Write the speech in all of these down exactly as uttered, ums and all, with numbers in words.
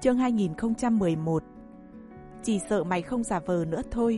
chương hai nghìn không trăm mười một. Chỉ sợ mày không giả vờ nữa thôi.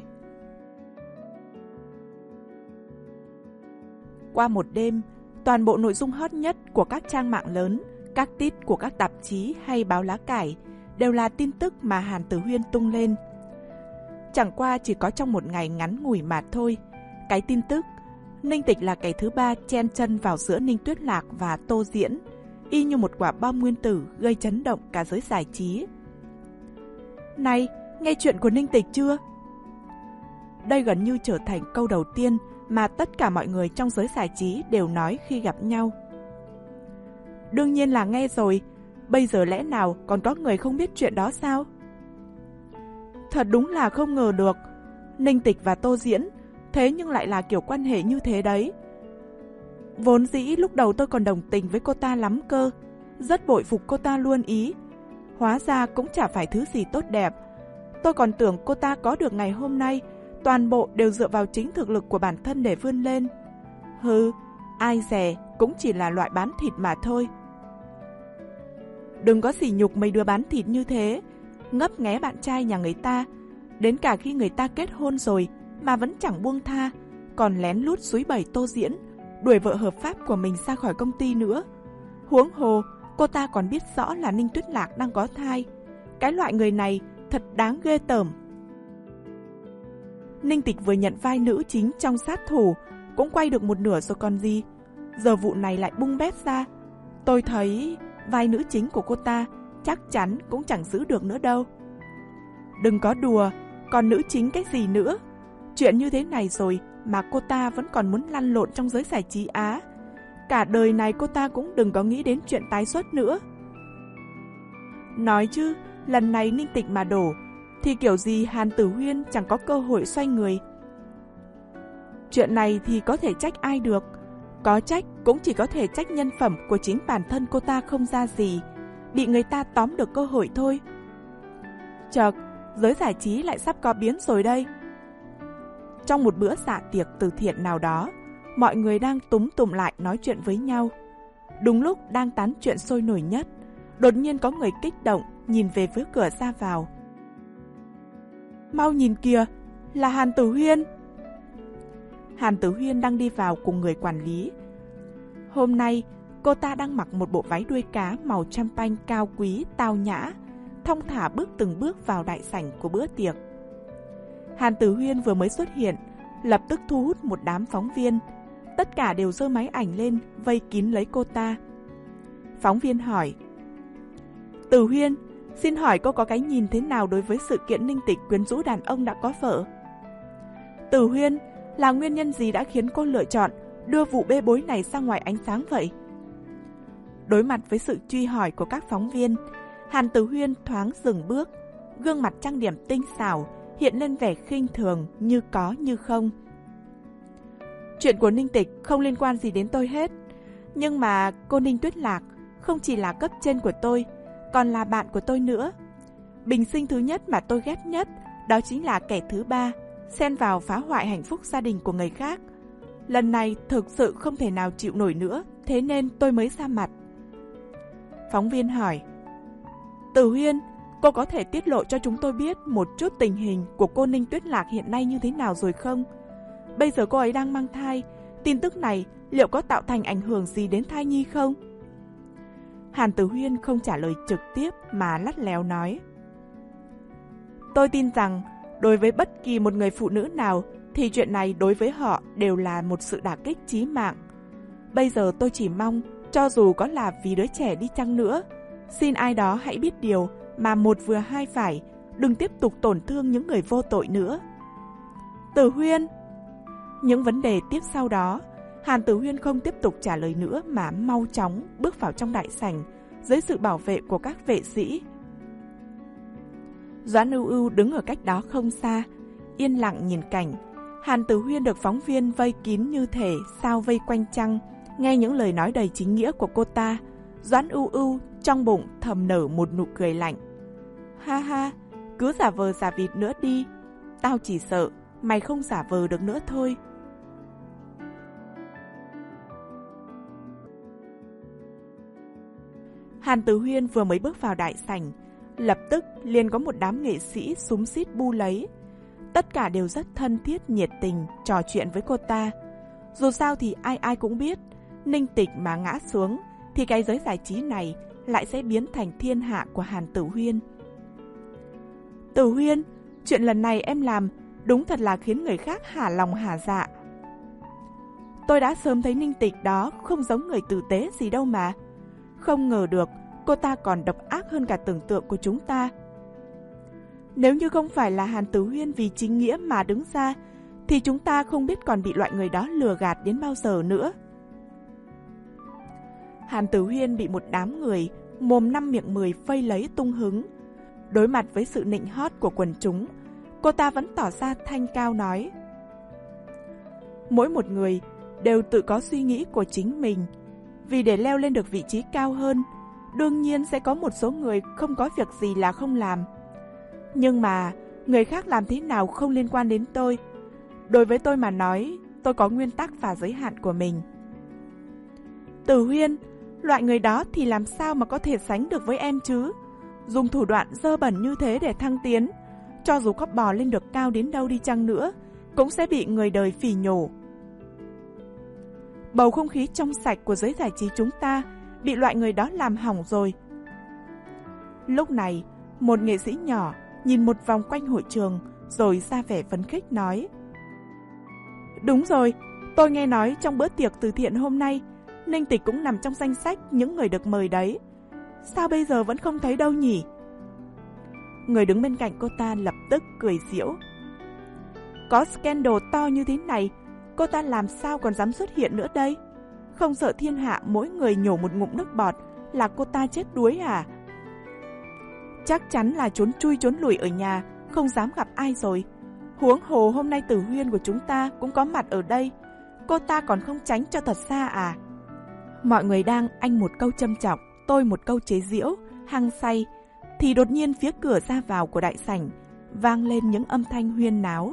Qua một đêm, toàn bộ nội dung hot nhất của các trang mạng lớn, các tít của các tạp chí hay báo lá cải đều là tin tức mà Hàn Tử Huyên tung lên. Chẳng qua chỉ có trong một ngày ngắn ngủi mà thôi, cái tin tức Ninh Tịch là kẻ thứ ba chen chân vào giữa Ninh Tuyết Lạc và Tô Diễn, y như một quả bom nguyên tử gây chấn động cả giới giải trí. Này, nghe chuyện của Ninh Tịch chưa? Đây gần như trở thành câu đầu tiên mà tất cả mọi người trong giới giải trí đều nói khi gặp nhau. Đương nhiên là nghe rồi, bây giờ lẽ nào còn có người không biết chuyện đó sao? Thật đúng là không ngờ được, Ninh Tịch và Tô Diễn, thế nhưng lại là kiểu quan hệ như thế đấy. Vốn dĩ lúc đầu tôi còn đồng tình với cô ta lắm cơ, rất bội phục cô ta luôn ý. Hóa ra cũng chả phải thứ gì tốt đẹp. Tôi còn tưởng cô ta có được ngày hôm nay, toàn bộ đều dựa vào chính thực lực của bản thân để vươn lên. Hừ, ai dè cũng chỉ là loại bán thịt mà thôi. Đừng có sỉ nhục mấy đứa bán thịt như thế, ngấp nghé bạn trai nhà người ta, đến cả khi người ta kết hôn rồi mà vẫn chẳng buông tha, còn lén lút xúi bẩy Tô Diễn, đuổi vợ hợp pháp của mình ra khỏi công ty nữa. Huống hồ, cô ta còn biết rõ là Ninh Tuyết Lạc đang có thai. Cái loại người này thật đáng ghê tởm. Ninh Tịch vừa nhận vai nữ chính trong Sát Thủ, cũng quay được một nửa rồi còn gì. Giờ vụ này lại bung bét ra. Tôi thấy vai nữ chính của cô ta chắc chắn cũng chẳng giữ được nữa đâu. Đừng có đùa, còn nữ chính cái gì nữa? Chuyện như thế này rồi mà cô ta vẫn còn muốn lăn lộn trong giới giải trí Á. Cả đời này cô ta cũng đừng có nghĩ đến chuyện tái xuất nữa. Nói chứ, lần này Ninh Tịch mà đổ, thì kiểu gì Hàn Tử Huyên chẳng có cơ hội xoay người. Chuyện này thì có thể trách ai được, có trách cũng chỉ có thể trách nhân phẩm của chính bản thân cô ta không ra gì, bị người ta tóm được cơ hội thôi. Chợt, giới giải trí lại sắp có biến rồi đây. Trong một bữa dạ tiệc từ thiện nào đó, mọi người đang túm tụm lại nói chuyện với nhau. Đúng lúc đang tán chuyện sôi nổi nhất, đột nhiên có người kích động nhìn về phía cửa ra vào. Mau nhìn kìa, là Hàn Tử Huyên. Hàn Tử Huyên đang đi vào cùng người quản lý. Hôm nay, cô ta đang mặc một bộ váy đuôi cá màu champagne cao quý, tao nhã, thong thả bước từng bước vào đại sảnh của bữa tiệc. Hàn Tử Huyên vừa mới xuất hiện, lập tức thu hút một đám phóng viên. Tất cả đều giơ máy ảnh lên, vây kín lấy cô ta. Phóng viên hỏi: Tử Huyên, xin hỏi cô có cái nhìn thế nào đối với sự kiện Ninh Tịch quyến rũ đàn ông đã có vợ? Tử Huyên, là nguyên nhân gì đã khiến cô lựa chọn đưa vụ bê bối này ra ngoài ánh sáng vậy? Đối mặt với sự truy hỏi của các phóng viên, Hàn Tử Huyên thoáng dừng bước, gương mặt trang điểm tinh xảo, hiện lên vẻ khinh thường như có như không. Chuyện của Ninh Tịch không liên quan gì đến tôi hết. Nhưng mà cô Ninh Tuyết Lạc không chỉ là cấp trên của tôi, còn là bạn của tôi nữa. Bình sinh thứ nhất mà tôi ghét nhất, đó chính là kẻ thứ ba, xen vào phá hoại hạnh phúc gia đình của người khác. Lần này thực sự không thể nào chịu nổi nữa, thế nên tôi mới ra mặt. Phóng viên hỏi: Tử Huyên, cô có thể tiết lộ cho chúng tôi biết một chút tình hình của cô Ninh Tuyết Lạc hiện nay như thế nào rồi không? Bây giờ cô ấy đang mang thai, tin tức này liệu có tạo thành ảnh hưởng gì đến thai nhi không? Hàn Tử Huyên không trả lời trực tiếp mà lắt léo nói: Tôi tin rằng đối với bất kỳ một người phụ nữ nào thì chuyện này đối với họ đều là một sự đả kích chí mạng. Bây giờ tôi chỉ mong, cho dù có là vì đứa trẻ đi chăng nữa, xin ai đó hãy biết điều mà một vừa hai phải, đừng tiếp tục tổn thương những người vô tội nữa. Tử Huyên. Những vấn đề tiếp sau đó, Hàn Tử Huyên không tiếp tục trả lời nữa mà mau chóng bước vào trong đại sảnh dưới sự bảo vệ của các vệ sĩ. Doãn Ưu Ưu đứng ở cách đó không xa, yên lặng nhìn cảnh. Hàn Tử Huyên được phóng viên vây kín như thể sao vây quanh trăng, nghe những lời nói đầy chính nghĩa của cô ta. Doãn Ưu Ưu trong bụng thầm nở một nụ cười lạnh. Ha ha, cứ giả vờ giả vịt nữa đi, tao chỉ sợ mày không giả vờ được nữa thôi. Hàn Tử Huyên vừa mới bước vào đại sảnh, Lập tức liền có một đám nghệ sĩ xúm xít bu lấy. Tất cả đều rất thân thiết, nhiệt tình, trò chuyện với cô ta. Dù sao thì ai ai cũng biết, Ninh Tịch mà ngã xuống thì cái giới giải trí này lại sẽ biến thành thiên hạ của Hàn Tử Huyên. Tử Huyên, chuyện lần này em làm đúng thật là khiến người khác hả lòng hả dạ. Tôi đã sớm thấy Ninh Tịch đó không giống người tử tế gì đâu mà. Không ngờ được cô ta còn độc ác hơn cả tưởng tượng của chúng ta. Nếu như không phải là Hàn Tử Huyên vì chính nghĩa mà đứng ra, thì chúng ta không biết còn bị loại người đó lừa gạt đến bao giờ nữa. Hàn Tử Huyên bị một đám người mồm năm miệng mười vây lấy tung hứng. Đối mặt với sự nịnh hót của quần chúng, cô ta vẫn tỏ ra thanh cao nói: mỗi một người đều tự có suy nghĩ của chính mình. Vì để leo lên được vị trí cao hơn, đương nhiên sẽ có một số người không có việc gì là không làm. Nhưng mà người khác làm thế nào không liên quan đến tôi. Đối với tôi mà nói, tôi có nguyên tắc và giới hạn của mình. Tử Huyên, loại người đó thì làm sao mà có thể sánh được với em chứ? Dùng thủ đoạn dơ bẩn như thế để thăng tiến, cho dù có bò lên được cao đến đâu đi chăng nữa, cũng sẽ bị người đời phỉ nhổ. Bầu không khí trong sạch của giới giải trí chúng ta bị loại người đó làm hỏng rồi. Lúc này, một nghệ sĩ nhỏ nhìn một vòng quanh hội trường rồi ra vẻ phấn khích nói: đúng rồi, tôi nghe nói trong bữa tiệc từ thiện hôm nay, Ninh Tịch cũng nằm trong danh sách những người được mời đấy. Sao bây giờ vẫn không thấy đâu nhỉ? Người đứng bên cạnh cô ta lập tức cười giễu. Có scandal to như thế này, cô ta làm sao còn dám xuất hiện nữa đây? Không sợ thiên hạ mỗi người nhổ một ngụm nước bọt là cô ta chết đuối à? Chắc chắn là trốn chui trốn lùi ở nhà, không dám gặp ai rồi. Huống hồ hôm nay Tử Huyên của chúng ta cũng có mặt ở đây, cô ta còn không tránh cho thật xa à? Mọi người đang anh một câu châm chọc, tôi một câu chế giễu, hăng say, thì đột nhiên phía cửa ra vào của đại sảnh vang lên những âm thanh huyên náo.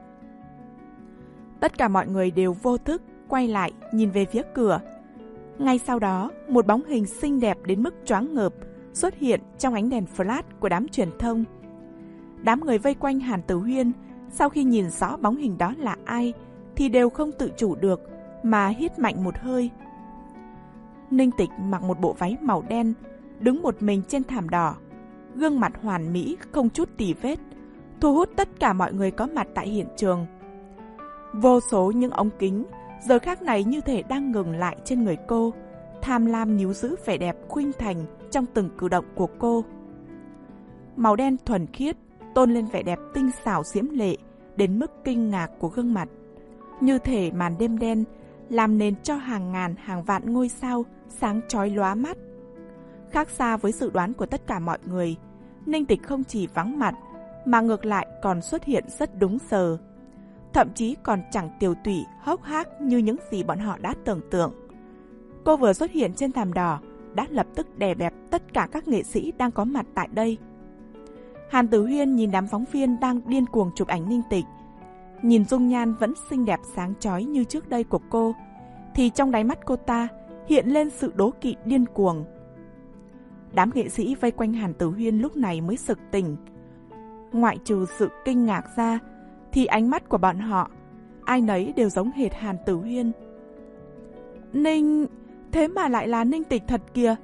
Tất cả mọi người đều vô thức quay lại nhìn về phía cửa. Ngay sau đó, một bóng hình xinh đẹp đến mức choáng ngợp xuất hiện trong ánh đèn flash của đám truyền thông. Đám người vây quanh Hàn Tử Huyên sau khi nhìn rõ bóng hình đó là ai thì đều không tự chủ được mà hít mạnh một hơi. Ninh Tịch mặc một bộ váy màu đen, đứng một mình trên thảm đỏ, gương mặt hoàn mỹ không chút tì vết, thu hút tất cả mọi người có mặt tại hiện trường. Vô số những ống kính giờ khắc này như thể đang ngừng lại trên người cô, tham lam níu giữ vẻ đẹp khuynh thành trong từng cử động của cô. Màu đen thuần khiết tôn lên vẻ đẹp tinh xảo diễm lệ đến mức kinh ngạc của gương mặt, như thể màn đêm đen làm nền cho hàng ngàn hàng vạn ngôi sao sáng chói lóa mắt. Khác xa với dự đoán của tất cả mọi người, Ninh Tịch không chỉ vắng mặt mà ngược lại còn xuất hiện rất đúng giờ, thậm chí còn chẳng tiều tụy hốc hác như những gì bọn họ đã tưởng tượng. Cô vừa xuất hiện trên thảm đỏ đã lập tức đè bẹp tất cả các nghệ sĩ đang có mặt tại đây. Hàn Tử Huyên nhìn đám phóng viên đang điên cuồng chụp ảnh Ninh Tịch, nhìn dung nhan vẫn xinh đẹp sáng chói như trước đây của cô, thì trong đáy mắt cô ta hiện lên sự đố kỵ điên cuồng. Đám nghệ sĩ vây quanh Hàn Tử Huyên lúc này mới sực tỉnh. Ngoại trừ sự kinh ngạc ra, thì ánh mắt của bọn họ, ai nấy đều giống hệt Hàn Tử Huyên. Ninh... thế mà lại là Ninh Tịch thật kìa.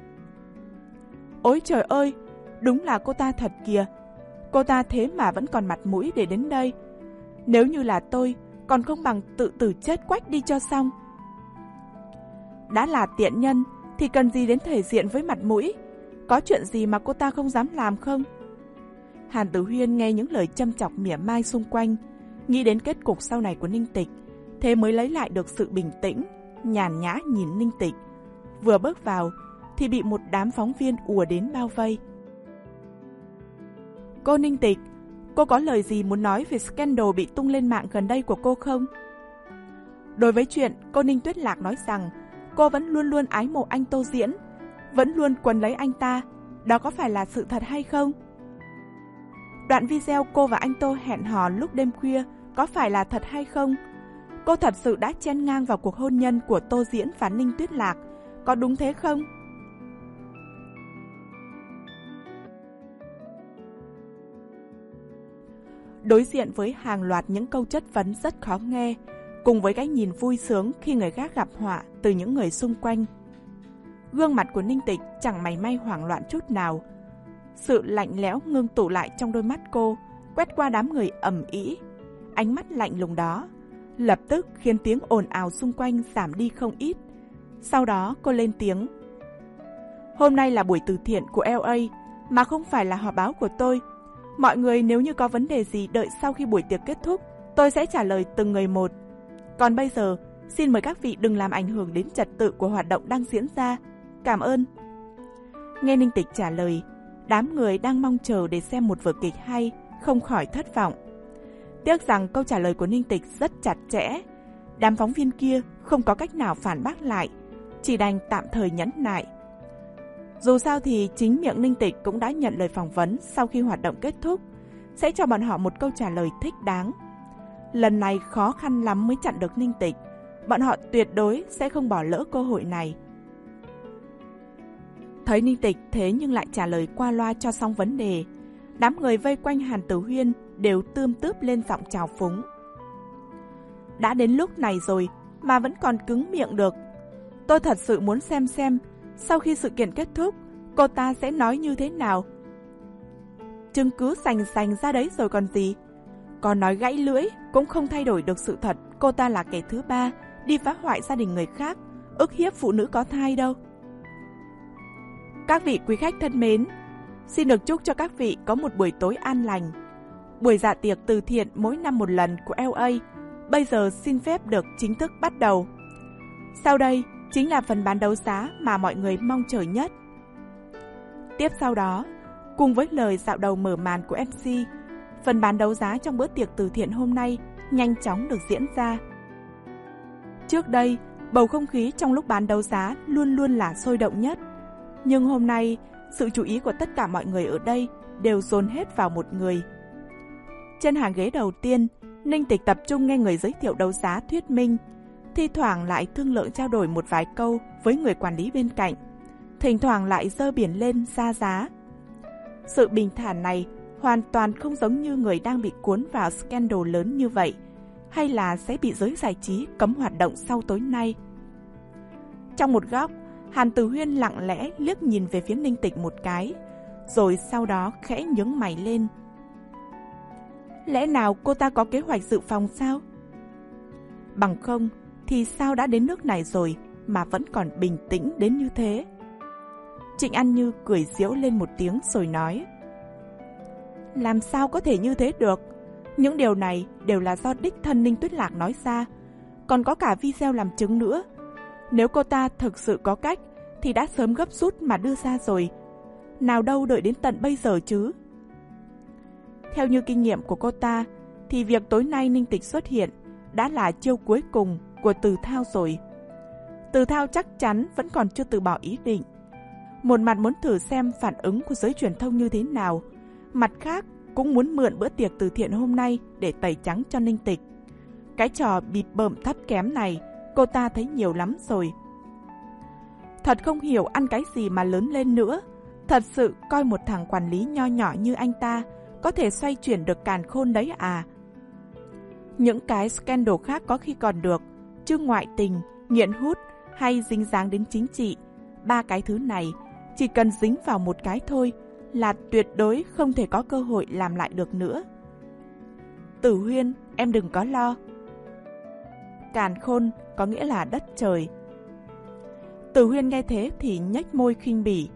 Ôi trời ơi, đúng là cô ta thật kìa. Cô ta thế mà vẫn còn mặt mũi để đến đây. Nếu như là tôi, còn không bằng tự tử chết quách đi cho xong. Đã là tiện nhân, thì cần gì đến thể diện với mặt mũi? Có chuyện gì mà cô ta không dám làm không? Hàn Tử Huyên nghe những lời châm chọc mỉa mai xung quanh, nghĩ đến kết cục sau này của Ninh Tịch, thế mới lấy lại được sự bình tĩnh, nhàn nhã nhìn Ninh Tịch. Vừa bước vào thì bị một đám phóng viên ùa đến bao vây. Cô Ninh Tịch, cô có lời gì muốn nói về scandal bị tung lên mạng gần đây của cô không? Đối với chuyện cô Ninh Tuyết Lạc nói rằng cô vẫn luôn luôn ái mộ anh Tô Diễn, vẫn luôn quấn lấy anh ta, đó có phải là sự thật hay không? Đoạn video cô và anh Tô hẹn hò lúc đêm khuya có phải là thật hay không? Cô thật sự đã chen ngang vào cuộc hôn nhân của Tô Diễn và Ninh Tuyết Lạc, có đúng thế không? đối diện với hàng loạt những câu chất vấn rất khó nghe, cùng với cái nhìn vui sướng khi người khác gặp họa từ những người xung quanh. Gương mặt của Ninh Tịch chẳng mảy may hoảng loạn chút nào. Sự lạnh lẽo ngưng tụ lại trong đôi mắt cô, quét qua đám người ầm ĩ. Ánh mắt lạnh lùng đó lập tức khiến tiếng ồn ào xung quanh giảm đi không ít. Sau đó cô lên tiếng. Hôm nay là buổi từ thiện của lờ a, mà không phải là họp báo của tôi. Mọi người nếu như có vấn đề gì đợi sau khi buổi tiệc kết thúc, tôi sẽ trả lời từng người một. Còn bây giờ, xin mời các vị đừng làm ảnh hưởng đến trật tự của hoạt động đang diễn ra. Cảm ơn. Nghe Ninh Tịch trả lời, đám người đang mong chờ để xem một vở kịch hay không khỏi thất vọng. Tiếc rằng câu trả lời của Ninh Tịch rất chặt chẽ. Đám phóng viên kia không có cách nào phản bác lại, chỉ đành tạm thời nhẫn nại. Dù sao thì chính miệng Ninh Tịch cũng đã nhận lời phỏng vấn sau khi hoạt động kết thúc, sẽ cho bọn họ một câu trả lời thích đáng. Lần này khó khăn lắm mới chặn được Ninh Tịch, bọn họ tuyệt đối sẽ không bỏ lỡ cơ hội này. Thấy Ninh Tịch thế nhưng lại trả lời qua loa cho xong vấn đề, đám người vây quanh Hàn Tử Huyên đều tươm tướp lên giọng chào phúng. Đã đến lúc này rồi mà vẫn còn cứng miệng được. Tôi thật sự muốn xem xem sau khi sự kiện kết thúc cô ta sẽ nói như thế nào. Chứng cứ sành sành ra đấy rồi còn gì. Còn nói gãy lưỡi cũng không thay đổi được sự thật cô ta là kẻ thứ ba đi phá hoại gia đình người khác, ức hiếp phụ nữ có thai đâu. Các vị quý khách thân mến, xin được chúc cho các vị có một buổi tối an lành. Buổi dạ tiệc từ thiện mỗi năm một lần của lờ a bây giờ xin phép được chính thức bắt đầu. Sau đây chính là phần bán đấu giá mà mọi người mong chờ nhất. Tiếp sau đó, cùng với lời dạo đầu mở màn của em xê, phần bán đấu giá trong bữa tiệc từ thiện hôm nay nhanh chóng được diễn ra. Trước đây, bầu không khí trong lúc bán đấu giá luôn luôn là sôi động nhất. Nhưng hôm nay, sự chú ý của tất cả mọi người ở đây đều dồn hết vào một người. Trên hàng ghế đầu tiên, Ninh Tịch tập trung nghe người giới thiệu đấu giá thuyết minh, thi thoảng lại thương lượng trao đổi một vài câu với người quản lý bên cạnh, thỉnh thoảng lại giơ biển lên ra giá. Sự bình thản này hoàn toàn không giống như người đang bị cuốn vào scandal lớn như vậy, hay là sẽ bị giới giải trí cấm hoạt động sau tối nay. Trong một góc, Hàn Tử Huyên lặng lẽ liếc nhìn về phía Ninh Tịch một cái, rồi sau đó khẽ nhướng mày lên. Lẽ nào cô ta có kế hoạch dự phòng sao? Bằng không thì sao đã đến nước này rồi mà vẫn còn bình tĩnh đến như thế? Trịnh An Như cười giễu lên một tiếng rồi nói. Làm sao có thể như thế được? Những điều này đều là do đích thân Ninh Tuyết Lạc nói ra, còn có cả video làm chứng nữa. Nếu cô ta thực sự có cách thì đã sớm gấp rút mà đưa ra rồi, nào đâu đợi đến tận bây giờ chứ. Theo như kinh nghiệm của cô ta thì việc tối nay Ninh Tịch xuất hiện đã là chiêu cuối cùng của Từ Thao rồi. Từ Thao chắc chắn vẫn còn chưa từ bỏ ý định. Một mặt muốn thử xem phản ứng của giới truyền thông như thế nào, mặt khác cũng muốn mượn bữa tiệc từ thiện hôm nay để tẩy trắng cho Ninh Tịch. Cái trò bịp bợm thấp kém này cô ta thấy nhiều lắm rồi. Thật không hiểu ăn cái gì mà lớn lên nữa. Thật sự coi một thằng quản lý nho nhỏ như anh ta có thể xoay chuyển được càn khôn đấy à? Những cái scandal khác có khi còn được, chứ ngoại tình, nghiện hút hay dính dáng đến chính trị, ba cái thứ này chỉ cần dính vào một cái thôi là tuyệt đối không thể có cơ hội làm lại được nữa. Tử Huyên, em đừng có lo. Càn khôn có nghĩa là đất trời. Tử Huyên nghe thế thì nhếch môi khinh bỉ.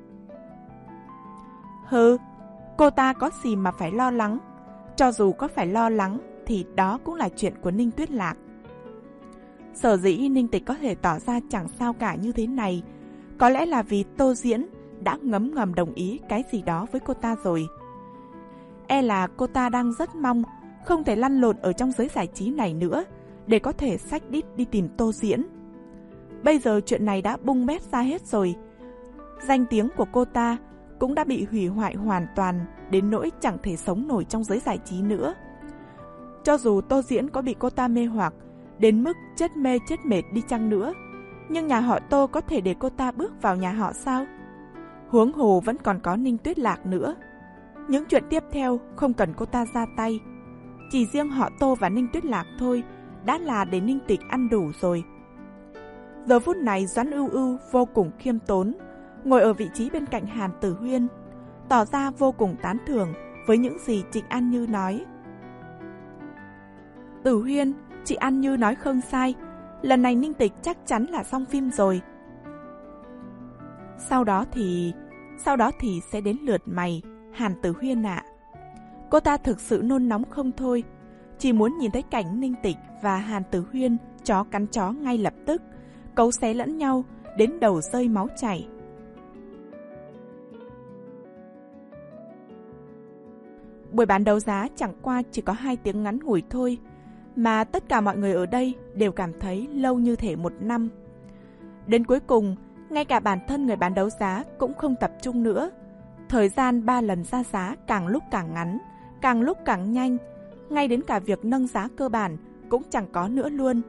Hừ, cô ta có gì mà phải lo lắng? Cho dù có phải lo lắng thì đó cũng là chuyện của Ninh Tuyết Lạc. Sở dĩ Ninh Tịch có thể tỏ ra chẳng sao cả như thế này, có lẽ là vì Tô Diễn đã ngấm ngầm đồng ý cái gì đó với cô ta rồi. E là cô ta đang rất mong không thể lăn lộn ở trong giới giải trí này nữa, để có thể xách đít đi tìm Tô Diễn. Bây giờ chuyện này đã bung bét ra hết rồi. Danh tiếng của cô ta cũng đã bị hủy hoại hoàn toàn đến nỗi chẳng thể sống nổi trong giới giải trí nữa. Cho dù Tô Diễn có bị cô ta mê hoặc đến mức chết mê chết mệt đi chăng nữa, nhưng nhà họ Tô có thể để cô ta bước vào nhà họ sao? Huống hồ vẫn còn có Ninh Tuyết Lạc nữa. Những chuyện tiếp theo không cần cô ta ra tay Chỉ riêng họ Tô và Ninh Tuyết Lạc thôi đã là để Ninh Tịch ăn đủ rồi. Giờ phút này Doãn Ưu Ưu vô cùng khiêm tốn, ngồi ở vị trí bên cạnh Hàn Tử Huyên, tỏ ra vô cùng tán thưởng với những gì Trịnh An Như nói. Tử Huyên, chị An Như nói không sai, lần này Ninh Tịch chắc chắn là xong phim rồi. Sau đó thì... Sau đó thì sẽ đến lượt mày, Hàn Tử Huyên ạ. Cô ta thực sự nôn nóng không thôi, chỉ muốn nhìn thấy cảnh Ninh Tịch và Hàn Tử Huyên chó cắn chó ngay lập tức, cấu xé lẫn nhau đến đầu rơi máu chảy. Buổi bán đấu giá chẳng qua chỉ có hai tiếng ngắn ngủi thôi, mà tất cả mọi người ở đây đều cảm thấy lâu như thể một năm. Đến cuối cùng, ngay cả bản thân người bán đấu giá cũng không tập trung nữa. Thời gian ba lần ra giá càng lúc càng ngắn, càng lúc càng nhanh, ngay đến cả việc nâng giá cơ bản cũng chẳng có nữa luôn.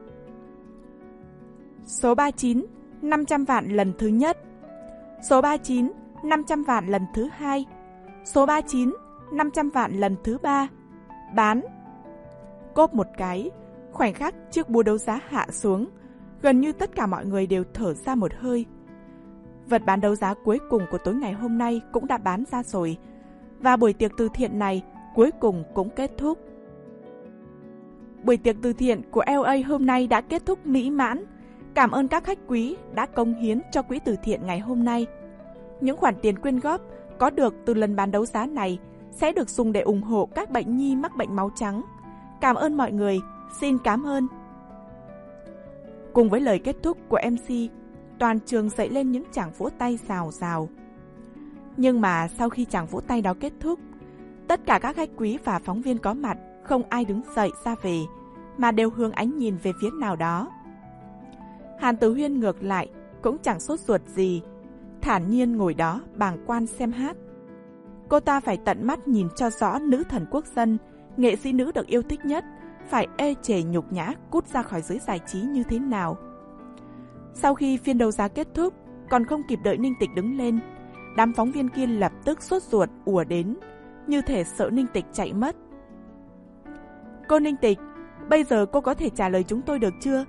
Số ba mươi chín, năm trăm vạn lần thứ nhất. Số ba mươi chín, năm trăm vạn lần thứ hai. Số ba mươi chín, năm trăm vạn lần thứ ba. Bán. Cốp một cái, khoảnh khắc chiếc búa đấu giá hạ xuống, gần như tất cả mọi người đều thở ra một hơi. Vật bán đấu giá cuối cùng của tối ngày hôm nay cũng đã bán ra rồi, và buổi tiệc từ thiện này cuối cùng cũng kết thúc. Buổi tiệc từ thiện của lờ a hôm nay đã kết thúc mỹ mãn. Cảm ơn các khách quý đã cống hiến cho quỹ từ thiện ngày hôm nay. Những khoản tiền quyên góp có được từ lần bán đấu giá này sẽ được dùng để ủng hộ các bệnh nhi mắc bệnh máu trắng. Cảm ơn mọi người, xin cảm ơn. Cùng với lời kết thúc của em xê, toàn trường dậy lên những tràng vỗ tay rào rào. Nhưng mà sau khi tràng vỗ tay đó kết thúc, tất cả các khách quý và phóng viên có mặt không ai đứng dậy ra về, mà đều hướng ánh nhìn về phía nào đó. Hàn Tử Huyên ngược lại cũng chẳng sốt ruột gì, thản nhiên ngồi đó bàng quan xem hát. Cô ta phải tận mắt nhìn cho rõ nữ thần quốc dân, nghệ sĩ nữ được yêu thích nhất, phải ê chề nhục nhã cút ra khỏi giới giải trí như thế nào. Sau khi phiên đấu giá kết thúc, còn không kịp đợi Ninh Tịch đứng lên, đám phóng viên kia lập tức sốt ruột ùa đến, như thể sợ Ninh Tịch chạy mất. Cô Ninh Tịch, bây giờ cô có thể trả lời chúng tôi được chưa?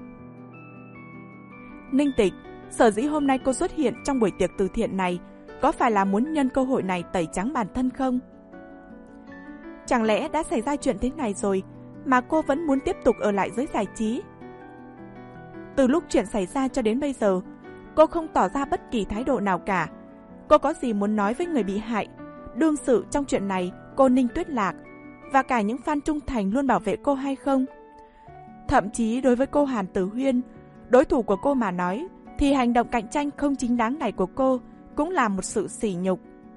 Ninh Tịch, sở dĩ hôm nay cô xuất hiện trong buổi tiệc từ thiện này có phải là muốn nhân cơ hội này tẩy trắng bản thân không? Chẳng lẽ đã xảy ra chuyện thế này rồi mà cô vẫn muốn tiếp tục ở lại giới giải trí? Từ lúc chuyện xảy ra cho đến bây giờ, cô không tỏ ra bất kỳ thái độ nào cả. Cô có gì muốn nói với người bị hại, đương sự trong chuyện này, cô Ninh Tuyết Lạc, và cả những fan trung thành luôn bảo vệ cô hay không? Thậm chí đối với cô Hàn Tử Huyên, đối thủ của cô mà nói, thì hành động cạnh tranh không chính đáng này của cô cũng là một sự sỉ nhục.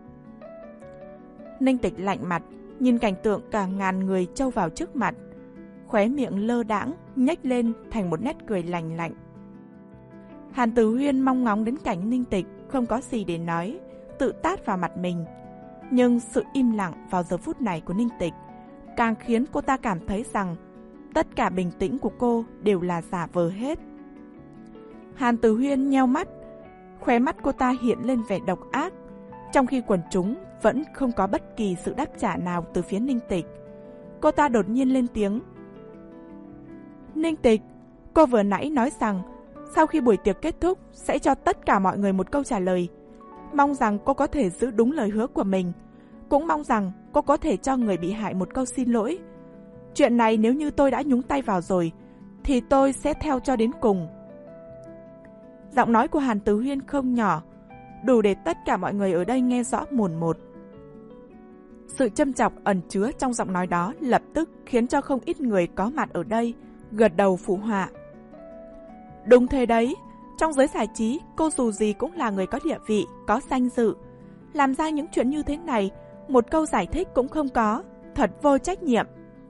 Ninh Tịch lạnh mặt, nhìn cảnh tượng cả ngàn người trâu vào trước mặt, khóe miệng lơ đãng nhếch lên thành một nét cười lành lạnh. Hàn Tử Huyên mong ngóng đến cảnh Ninh Tịch không có gì để nói, tự tát vào mặt mình. Nhưng sự im lặng vào giờ phút này của Ninh Tịch càng khiến cô ta cảm thấy rằng tất cả bình tĩnh của cô đều là giả vờ hết. Hàn Tử Huyên nheo mắt, khóe mắt cô ta hiện lên vẻ độc ác, trong khi quần chúng vẫn không có bất kỳ sự đáp trả nào từ phía Ninh Tịch. Cô ta đột nhiên lên tiếng. Ninh Tịch, cô vừa nãy nói rằng sau khi buổi tiệc kết thúc sẽ cho tất cả mọi người một câu trả lời. Mong rằng cô có thể giữ đúng lời hứa của mình. Cũng mong rằng cô có thể cho người bị hại một câu xin lỗi. Chuyện này nếu như tôi đã nhúng tay vào rồi, thì tôi sẽ theo cho đến cùng. Giọng nói của Hàn Tử Huyên không nhỏ, đủ để tất cả mọi người ở đây nghe rõ mồn một. Sự châm chọc ẩn chứa trong giọng nói đó lập tức khiến cho không ít người có mặt ở đây gật đầu phụ họa. Đúng thế đấy, trong giới giải trí, cô dù gì cũng là người có địa vị, có danh dự. Làm ra những chuyện như thế này, một câu giải thích cũng không có, thật vô trách nhiệm.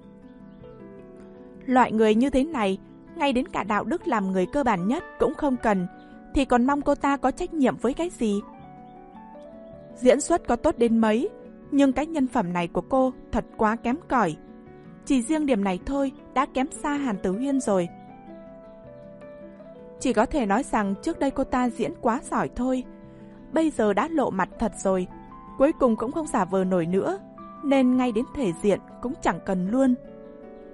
Loại người như thế này, ngay đến cả đạo đức làm người cơ bản nhất cũng không cần, thì còn mong cô ta có trách nhiệm với cái gì? Diễn xuất có tốt đến mấy, nhưng cái nhân phẩm này của cô thật quá kém cỏi. Chỉ riêng điểm này thôi đã kém xa Hàn Tử Huyên rồi. Chỉ có thể nói rằng trước đây cô ta diễn quá giỏi thôi. Bây giờ đã lộ mặt thật rồi, cuối cùng cũng không giả vờ nổi nữa, nên ngay đến thể diện cũng chẳng cần luôn.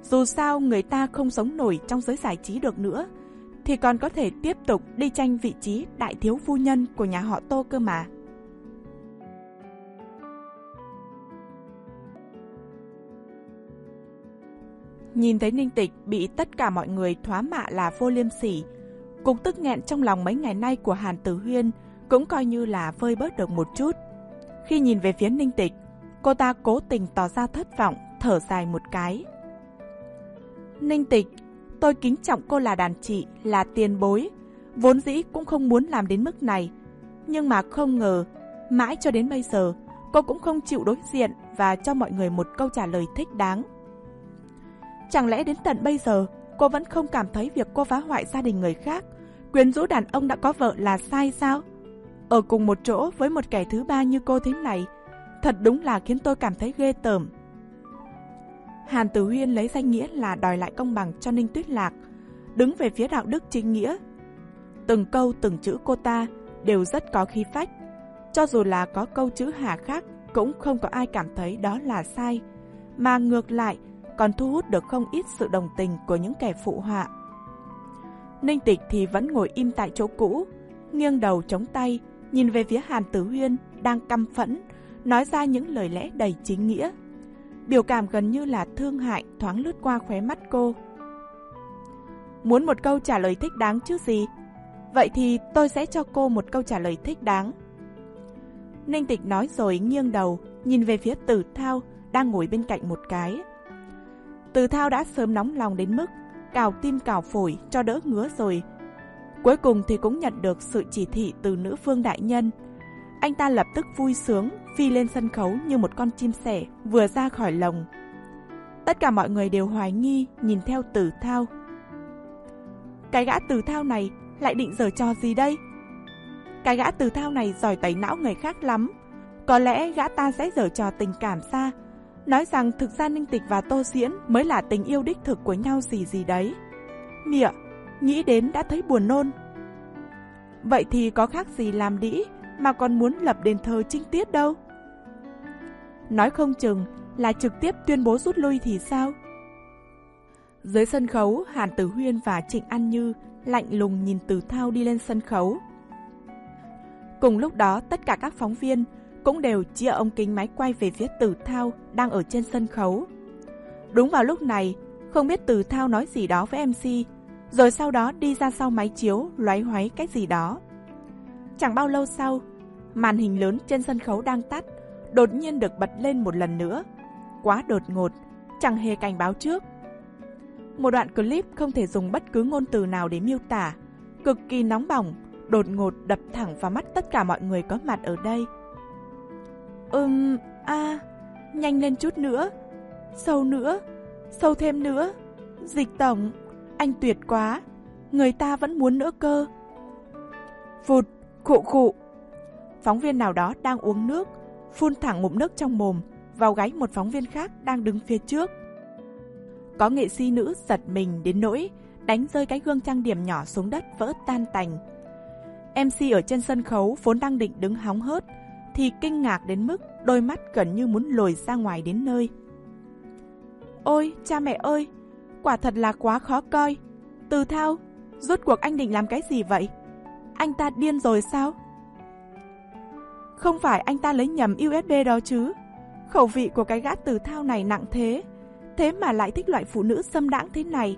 Dù sao người ta không sống nổi trong giới giải trí được nữa, thì còn có thể tiếp tục đi tranh vị trí đại thiếu phu nhân của nhà họ Tô cơ mà. Nhìn thấy Ninh Tịch bị tất cả mọi người thoá mạ là vô liêm sỉ, cục tức nghẹn trong lòng mấy ngày nay của Hàn Tử Huyên cũng coi như là vơi bớt được một chút. Khi nhìn về phía Ninh Tịch, cô ta cố tình tỏ ra thất vọng, thở dài một cái. Ninh Tịch, tôi kính trọng cô là đàn chị, là tiền bối, vốn dĩ cũng không muốn làm đến mức này. Nhưng mà không ngờ, mãi cho đến bây giờ, cô cũng không chịu đối diện và cho mọi người một câu trả lời thích đáng. Chẳng lẽ đến tận bây giờ, cô vẫn không cảm thấy việc cô phá hoại gia đình người khác, quyến rũ đàn ông đã có vợ là sai sao? Ở cùng một chỗ với một kẻ thứ ba như cô thế này, thật đúng là khiến tôi cảm thấy ghê tởm. Hàn Tử Huyên lấy danh nghĩa là đòi lại công bằng cho Ninh Tuyết Lạc, đứng về phía đạo đức chính nghĩa. Từng câu từng chữ cô ta đều rất có khí phách. Cho dù là có câu chữ hà khắc cũng không có ai cảm thấy đó là sai, mà ngược lại còn thu hút được không ít sự đồng tình của những kẻ phụ họa. Ninh Tịch thì vẫn ngồi im tại chỗ cũ, nghiêng đầu chống tay, nhìn về phía Hàn Tử Huyên đang căm phẫn, nói ra những lời lẽ đầy chính nghĩa. Biểu cảm gần như là thương hại thoáng lướt qua khóe mắt cô. Muốn một câu trả lời thích đáng chứ gì? Vậy thì tôi sẽ cho cô một câu trả lời thích đáng. Ninh Tịch nói rồi nghiêng đầu, nhìn về phía Tử Thao đang ngồi bên cạnh một cái. Tử Thao đã sớm nóng lòng đến mức cào tim cào phổi cho đỡ ngứa rồi. Cuối cùng thì cũng nhận được sự chỉ thị từ nữ phương đại nhân. Anh ta lập tức vui sướng phi lên sân khấu như một con chim sẻ vừa ra khỏi lồng. Tất cả mọi người đều hoài nghi nhìn theo Tử Thao. Cái gã Tử Thao này lại định giở trò gì đây? Cái gã Tử Thao này giỏi tẩy não người khác lắm. Có lẽ gã ta sẽ giở trò tình cảm ra, nói rằng thực ra Ninh Tịch và Tô Diễn mới là tình yêu đích thực của nhau gì gì đấy. Mịa, nghĩ đến đã thấy buồn nôn. Vậy thì có khác gì làm đĩ mà còn muốn lập đền thờ Trinh Tiết đâu. Nói không chừng là trực tiếp tuyên bố rút lui thì sao? Dưới sân khấu, Hàn Tử Huyên và Trịnh An Như lạnh lùng nhìn Tử Thao đi lên sân khấu. Cùng lúc đó, tất cả các phóng viên cũng đều chia ống kính máy quay về phía Tử Thao đang ở trên sân khấu. Đúng vào lúc này, không biết Tử Thao nói gì đó với em xê, rồi sau đó đi ra sau máy chiếu loáy hoáy cái gì đó. Chẳng bao lâu sau, màn hình lớn trên sân khấu đang tắt, đột nhiên được bật lên một lần nữa. Quá đột ngột, chẳng hề cảnh báo trước. Một đoạn clip không thể dùng bất cứ ngôn từ nào để miêu tả, cực kỳ nóng bỏng, đột ngột đập thẳng vào mắt tất cả mọi người có mặt ở đây. Ừm, a, à, nhanh lên chút nữa, sâu nữa, sâu thêm nữa. Dịch tổng, anh tuyệt quá, người ta vẫn muốn nữa cơ. Phụt, khụ khụ. Phóng viên nào đó đang uống nước, phun thẳng ngụm nước trong mồm vào gáy một phóng viên khác đang đứng phía trước. Có nghệ sĩ nữ giật mình đến nỗi đánh rơi cái gương trang điểm nhỏ xuống đất vỡ tan tành. em xê ở trên sân khấu vốn đang định đứng hóng hớt thì kinh ngạc đến mức đôi mắt gần như muốn lồi ra ngoài đến nơi. Ôi, cha mẹ ơi, quả thật là quá khó coi. Tử Thao, rốt cuộc anh định làm cái gì vậy? Anh ta điên rồi sao? Không phải anh ta lấy nhầm u ét bê đó chứ? Khẩu vị của cái gã Tử Thao này nặng thế, thế mà lại thích loại phụ nữ xâm đãng thế này.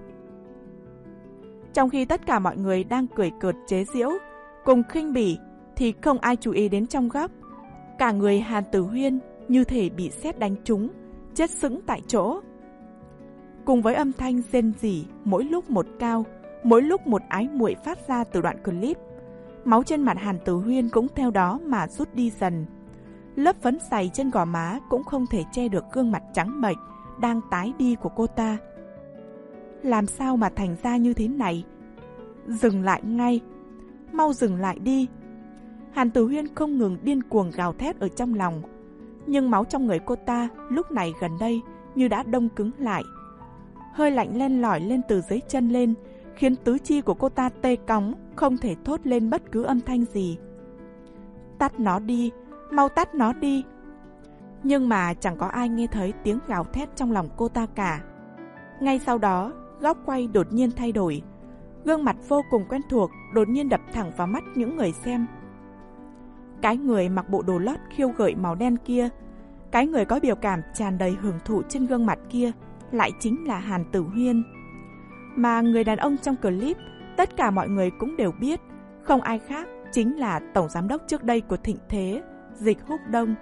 Trong khi tất cả mọi người đang cười cợt chế giễu, cùng khinh bỉ, thì không ai chú ý đến trong góc. Cả người Hàn Tử Huyên như thể bị sét đánh trúng, chết sững tại chỗ. Cùng với âm thanh rên rỉ mỗi lúc một cao, mỗi lúc một ái muội phát ra từ đoạn clip, máu trên mặt Hàn Tử Huyên cũng theo đó mà rút đi dần. Lớp phấn sày trên gò má cũng không thể che được gương mặt trắng bệch đang tái đi của cô ta. Làm sao mà thành ra như thế này? Dừng lại ngay, mau dừng lại đi. Hàn Tử Huyên không ngừng điên cuồng gào thét ở trong lòng, nhưng máu trong người cô ta lúc này gần đây như đã đông cứng lại. Hơi lạnh len lỏi lên từ dưới chân lên, khiến tứ chi của cô ta tê cóng, không thể thốt lên bất cứ âm thanh gì. Tắt nó đi, mau tắt nó đi. Nhưng mà chẳng có ai nghe thấy tiếng gào thét trong lòng cô ta cả. Ngay sau đó, góc quay đột nhiên thay đổi. Gương mặt vô cùng quen thuộc đột nhiên đập thẳng vào mắt những người xem. Cái người mặc bộ đồ lót khiêu gợi màu đen kia, cái người có biểu cảm tràn đầy hưởng thụ trên gương mặt kia lại chính là Hàn Tử Huyên. Mà người đàn ông trong clip, tất cả mọi người cũng đều biết, không ai khác chính là tổng giám đốc trước đây của Thịnh Thế, Dịch Húc Đông.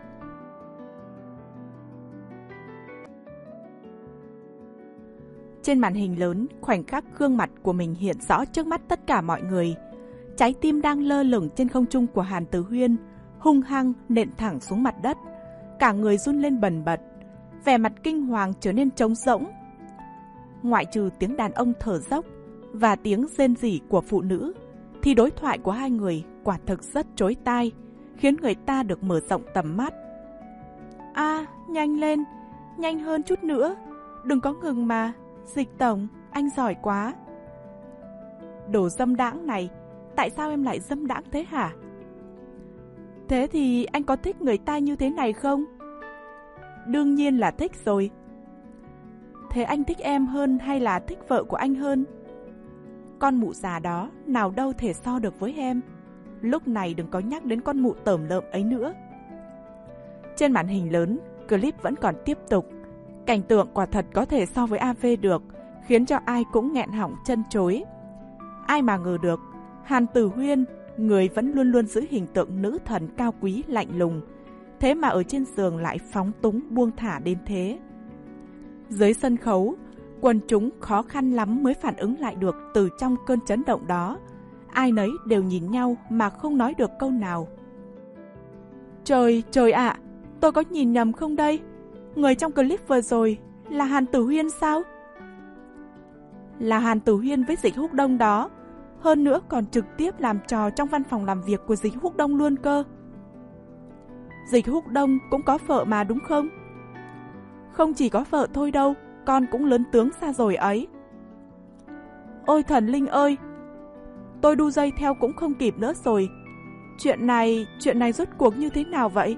Trên màn hình lớn, khoảnh khắc gương mặt của mình hiện rõ trước mắt tất cả mọi người. Trái tim đang lơ lửng trên không trung của Hàn Tử Huyên, hung hăng nện thẳng xuống mặt đất. Cả người run lên bần bật, vẻ mặt kinh hoàng trở nên trống rỗng. Ngoại trừ tiếng đàn ông thở dốc và tiếng rên rỉ của phụ nữ, thì đối thoại của hai người quả thực rất chói tai, khiến người ta được mở rộng tầm mắt. À, nhanh lên, nhanh hơn chút nữa, đừng có ngừng mà, Dịch tổng, anh giỏi quá. Đồ dâm đãng này, tại sao em lại dâm đãng thế hả? Thế thì anh có thích người ta như thế này không? Đương nhiên là thích rồi. Thế anh thích em hơn hay là thích vợ của anh hơn? Con mụ già đó nào đâu thể so được với em. Lúc này đừng có nhắc đến con mụ tởm lợm ấy nữa. Trên màn hình lớn, clip vẫn còn tiếp tục. Cảnh tượng quả thật có thể so với a vê được, khiến cho ai cũng nghẹn họng chân chối. Ai mà ngờ được, Hàn Tử Huyên, người vẫn luôn luôn giữ hình tượng nữ thần cao quý lạnh lùng, thế mà ở trên giường lại phóng túng buông thả đến thế. Dưới sân khấu, quần chúng khó khăn lắm mới phản ứng lại được từ trong cơn chấn động đó. Ai nấy đều nhìn nhau mà không nói được câu nào. Trời, trời ạ, à, tôi có nhìn nhầm không đây? Người trong clip vừa rồi là Hàn Tử Huyên sao? Là Hàn Tử Huyên với Dịch Húc Đông đó. Hơn nữa còn trực tiếp làm trò trong văn phòng làm việc của Dịch Húc Đông luôn cơ. Dịch Húc Đông cũng có vợ mà đúng không? Không chỉ có vợ thôi đâu, con cũng lớn tướng xa rồi ấy. Ôi thần linh ơi, tôi đu dây theo cũng không kịp nữa rồi. Chuyện này, chuyện này rốt cuộc như thế nào vậy?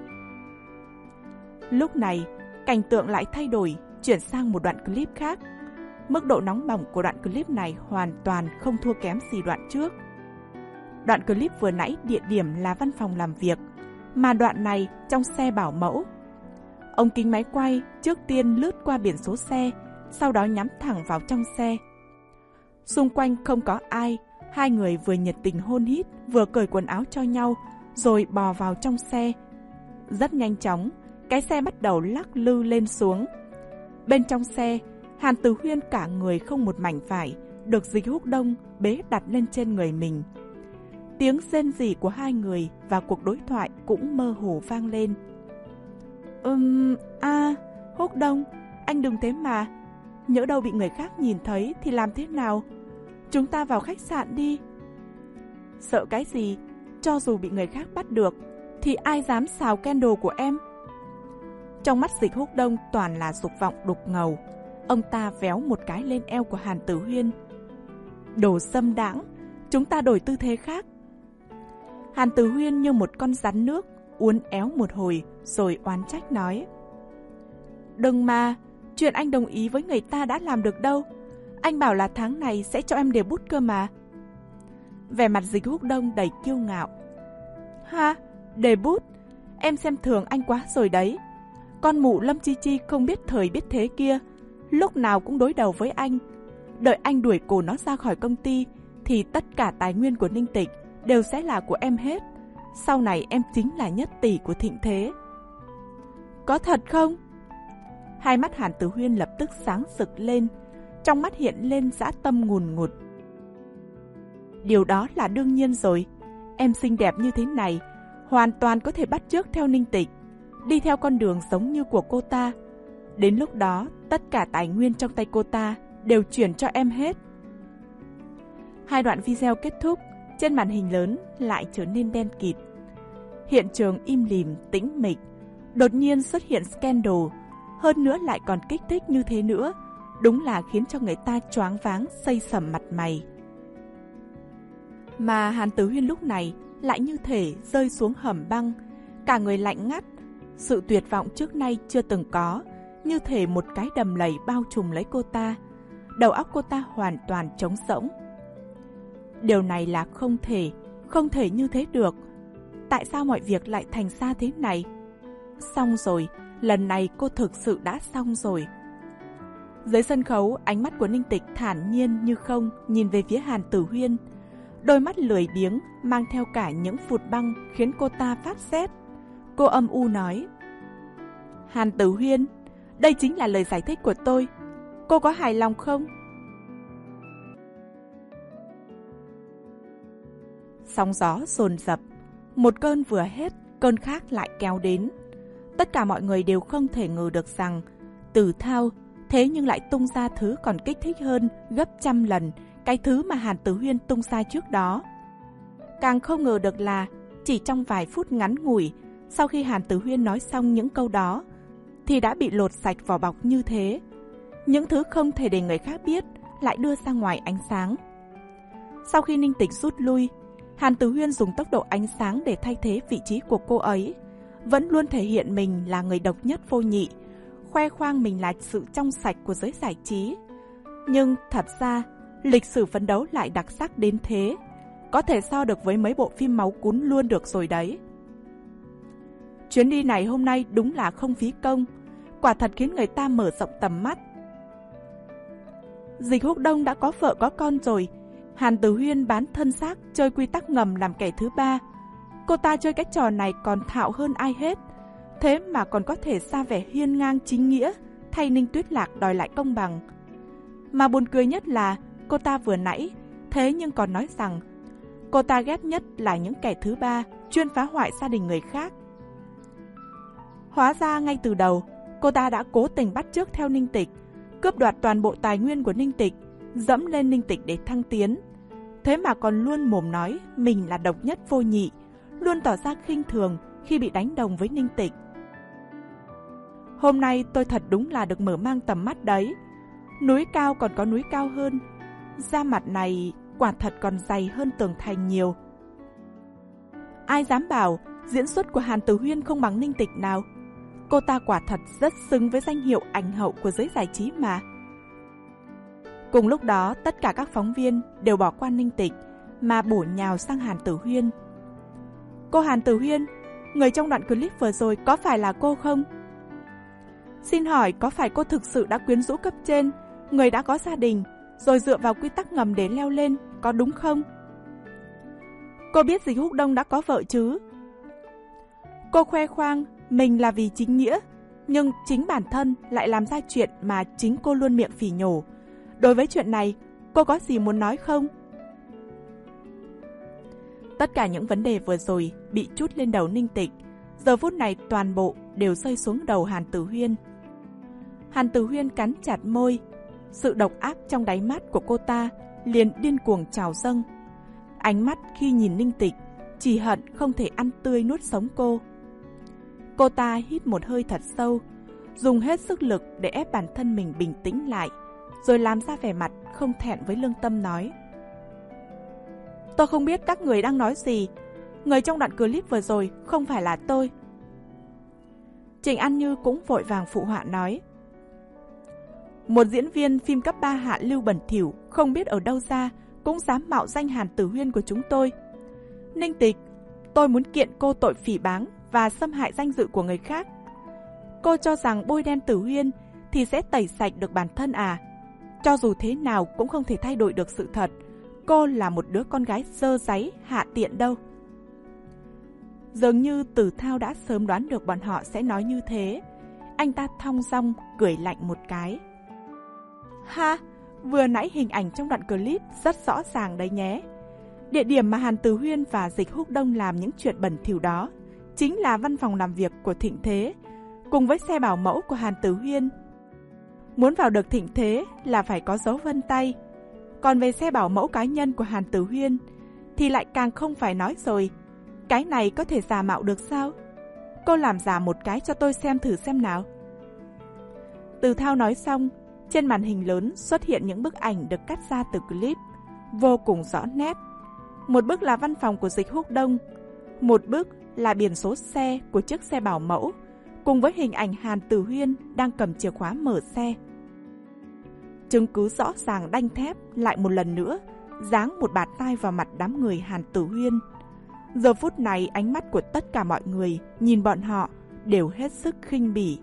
Lúc này, cảnh tượng lại thay đổi, chuyển sang một đoạn clip khác. Mức độ nóng bỏng của đoạn clip này hoàn toàn không thua kém gì đoạn trước. Đoạn clip vừa nãy địa điểm là văn phòng làm việc, mà đoạn này trong xe bảo mẫu. Ống kính máy quay trước tiên lướt qua biển số xe, sau đó nhắm thẳng vào trong xe. Xung quanh không có ai, hai người vừa nhiệt tình hôn hít, vừa cởi quần áo cho nhau, rồi bò vào trong xe. Rất nhanh chóng, cái xe bắt đầu lắc lư lên xuống. Bên trong xe, Hàn Tử Huyên cả người không một mảnh vải, được Dịch Húc Đông bế đặt lên trên người mình. Tiếng rên rỉ của hai người và cuộc đối thoại cũng mơ hồ vang lên. Ừm, a, Húc Đông, anh đừng thế mà. Nhỡ đâu bị người khác nhìn thấy thì làm thế nào? Chúng ta vào khách sạn đi. Sợ cái gì? Cho dù bị người khác bắt được, thì ai dám xào candle của em? Trong mắt Dịch Húc Đông toàn là dục vọng đục ngầu. Ông ta véo một cái lên eo của Hàn Tử Huyên. Đồ dâm đãng, chúng ta đổi tư thế khác. Hàn Tử Huyên như một con rắn nước, uốn éo một hồi rồi oán trách nói. Đừng mà, chuyện anh đồng ý với người ta đã làm được đâu. Anh bảo là tháng này sẽ cho em để bút cơ mà. Vẻ mặt Dịch Húc Đông đầy kiêu ngạo. Ha, để bút? Em xem thường anh quá rồi đấy. Con mụ Lâm Chi Chi không biết thời biết thế kia, lúc nào cũng đối đầu với anh. Đợi anh đuổi cổ nó ra khỏi công ty, thì tất cả tài nguyên của Ninh Tịch đều sẽ là của em hết. Sau này em chính là nhất tỷ của Thịnh Thế. Có thật không? Hai mắt Hàn Tử Huyên lập tức sáng rực lên, trong mắt hiện lên dã tâm ngùn ngụt. Điều đó là đương nhiên rồi. Em xinh đẹp như thế này, hoàn toàn có thể bắt chước theo Ninh Tịch, đi theo con đường giống như của cô ta. Đến lúc đó, tất cả tài nguyên trong tay cô ta đều chuyển cho em hết. Hai đoạn video kết thúc, trên màn hình lớn lại trở nên đen kịt. Hiện trường im lìm, tĩnh mịch. Đột nhiên xuất hiện scandal, hơn nữa lại còn kích thích như thế nữa. Đúng là khiến cho người ta choáng váng, xây sẩm mặt mày. Mà Hàn Tử Huyên lúc này lại như thể rơi xuống hầm băng, cả người lạnh ngắt. Sự tuyệt vọng trước nay chưa từng có, như thể một cái đầm lầy bao trùm lấy cô ta, đầu óc cô ta hoàn toàn trống rỗng. Điều này là không thể, không thể như thế được. Tại sao mọi việc lại thành ra thế này? Xong rồi, lần này cô thực sự đã xong rồi. Dưới sân khấu, ánh mắt của Ninh Tịch thản nhiên như không nhìn về phía Hàn Tử Huyên. Đôi mắt lười biếng mang theo cả những phụt băng khiến cô ta phát rét. Cô âm u nói: Hàn Tử Huyên, đây chính là lời giải thích của tôi. Cô có hài lòng không? Sóng gió dồn dập, một cơn vừa hết, cơn khác lại kéo đến. Tất cả mọi người đều không thể ngờ được rằng Tử Thao thế nhưng lại tung ra thứ còn kích thích hơn gấp trăm lần cái thứ mà Hàn Tử Huyên tung ra trước đó. Càng không ngờ được là chỉ trong vài phút ngắn ngủi, sau khi Hàn Tử Huyên nói xong những câu đó, thì đã bị lột sạch vỏ bọc như thế. Những thứ không thể để người khác biết lại đưa ra ngoài ánh sáng. Sau khi Ninh Tịch rút lui, Hàn Tử Huyên dùng tốc độ ánh sáng để thay thế vị trí của cô ấy, vẫn luôn thể hiện mình là người độc nhất vô nhị, khoe khoang mình là sự trong sạch của giới giải trí. Nhưng thật ra, lịch sử phấn đấu lại đặc sắc đến thế, có thể so được với mấy bộ phim máu cún luôn được rồi đấy. Chuyến đi này hôm nay đúng là không phí công, quả thật khiến người ta mở rộng tầm mắt. Dịch Húc Đông đã có vợ có con rồi, Hàn Tử Huyên bán thân xác chơi quy tắc ngầm làm kẻ thứ ba. Cô ta chơi cái trò này còn thạo hơn ai hết, thế mà còn có thể ra vẻ hiên ngang chính nghĩa thay Ninh Tuyết Lạc đòi lại công bằng. Mà buồn cười nhất là cô ta vừa nãy thế nhưng còn nói rằng cô ta ghét nhất là những kẻ thứ ba chuyên phá hoại gia đình người khác. Hóa ra ngay từ đầu cô ta đã cố tình bắt chước theo Ninh Tịch, cướp đoạt toàn bộ tài nguyên của Ninh Tịch, dẫm lên Ninh Tịch để thăng tiến. Thế mà còn luôn mồm nói mình là độc nhất vô nhị, luôn tỏ ra khinh thường khi bị đánh đồng với Ninh Tịch. Hôm nay tôi thật đúng là được mở mang tầm mắt đấy. Núi cao còn có núi cao hơn, da mặt này quả thật còn dày hơn tường thành nhiều. Ai dám bảo diễn xuất của Hàn Tử Huyên không bằng Ninh Tịch nào? Cô ta quả thật rất xứng với danh hiệu ảnh hậu của giới giải trí mà. Cùng lúc đó, tất cả các phóng viên đều bỏ qua Ninh Tịch mà bổ nhào sang Hàn Tử Huyên. Cô Hàn Tử Huyên, người trong đoạn clip vừa rồi có phải là cô không? Xin hỏi có phải cô thực sự đã quyến rũ cấp trên, người đã có gia đình, rồi dựa vào quy tắc ngầm để leo lên, có đúng không? Cô biết Dịch Húc Đông đã có vợ chứ? Cô khoe khoang mình là vì chính nghĩa, nhưng chính bản thân lại làm ra chuyện mà chính cô luôn miệng phỉ nhổ. Đối với chuyện này, cô có gì muốn nói không? Tất cả những vấn đề vừa rồi bị trút lên đầu Ninh Tịch, giờ phút này toàn bộ đều rơi xuống đầu Hàn Tử Huyên. Hàn Tử Huyên cắn chặt môi, sự độc ác trong đáy mắt của cô ta liền điên cuồng trào dâng. Ánh mắt khi nhìn Ninh Tịch chỉ hận không thể ăn tươi nuốt sống cô. Cô ta hít một hơi thật sâu, dùng hết sức lực để ép bản thân mình bình tĩnh lại, rồi làm ra vẻ mặt không thẹn với lương tâm nói: Tôi không biết các người đang nói gì, người trong đoạn clip vừa rồi không phải là tôi. Trình An Như cũng vội vàng phụ họa nói: Một diễn viên phim cấp ba hạ lưu bẩn thỉu không biết ở đâu ra cũng dám mạo danh Hàn Tử Huyên của chúng tôi. Ninh Tịch, tôi muốn kiện cô tội phỉ báng và xâm hại danh dự của người khác. Cô cho rằng bôi đen Tử Huyên thì sẽ tẩy sạch được bản thân à? Cho dù thế nào cũng không thể thay đổi được sự thật, cô là một đứa con gái dơ dáy hạ tiện đâu. Dường như Tử Thao đã sớm đoán được bọn họ sẽ nói như thế. Anh ta thong dong cười lạnh một cái. Ha, vừa nãy hình ảnh trong đoạn clip rất rõ ràng đấy nhé. Địa điểm mà Hàn Tử Huyên và Dịch Húc Đông làm những chuyện bẩn thỉu đó chính là văn phòng làm việc của Thịnh Thế, cùng với xe bảo mẫu của Hàn Tử Huyên. Muốn vào được Thịnh Thế là phải có dấu vân tay. Còn về xe bảo mẫu cá nhân của Hàn Tử Huyên thì lại càng không phải nói rồi. Cái này có thể giả mạo được sao? Cô làm giả một cái cho tôi xem thử xem nào. Từ Thao nói xong, trên màn hình lớn xuất hiện những bức ảnh được cắt ra từ clip, vô cùng rõ nét. Một bức là văn phòng của Dịch Húc Đông, một bức là biển số xe của chiếc xe bảo mẫu, cùng với hình ảnh Hàn Tử Huyên đang cầm chìa khóa mở xe. chứng cứ rõ ràng đanh thép lại một lần nữa giáng một bạt tai vào mặt đám người Hàn Tử Huyên. Giờ phút này ánh mắt của tất cả mọi người nhìn bọn họ đều hết sức khinh bỉ.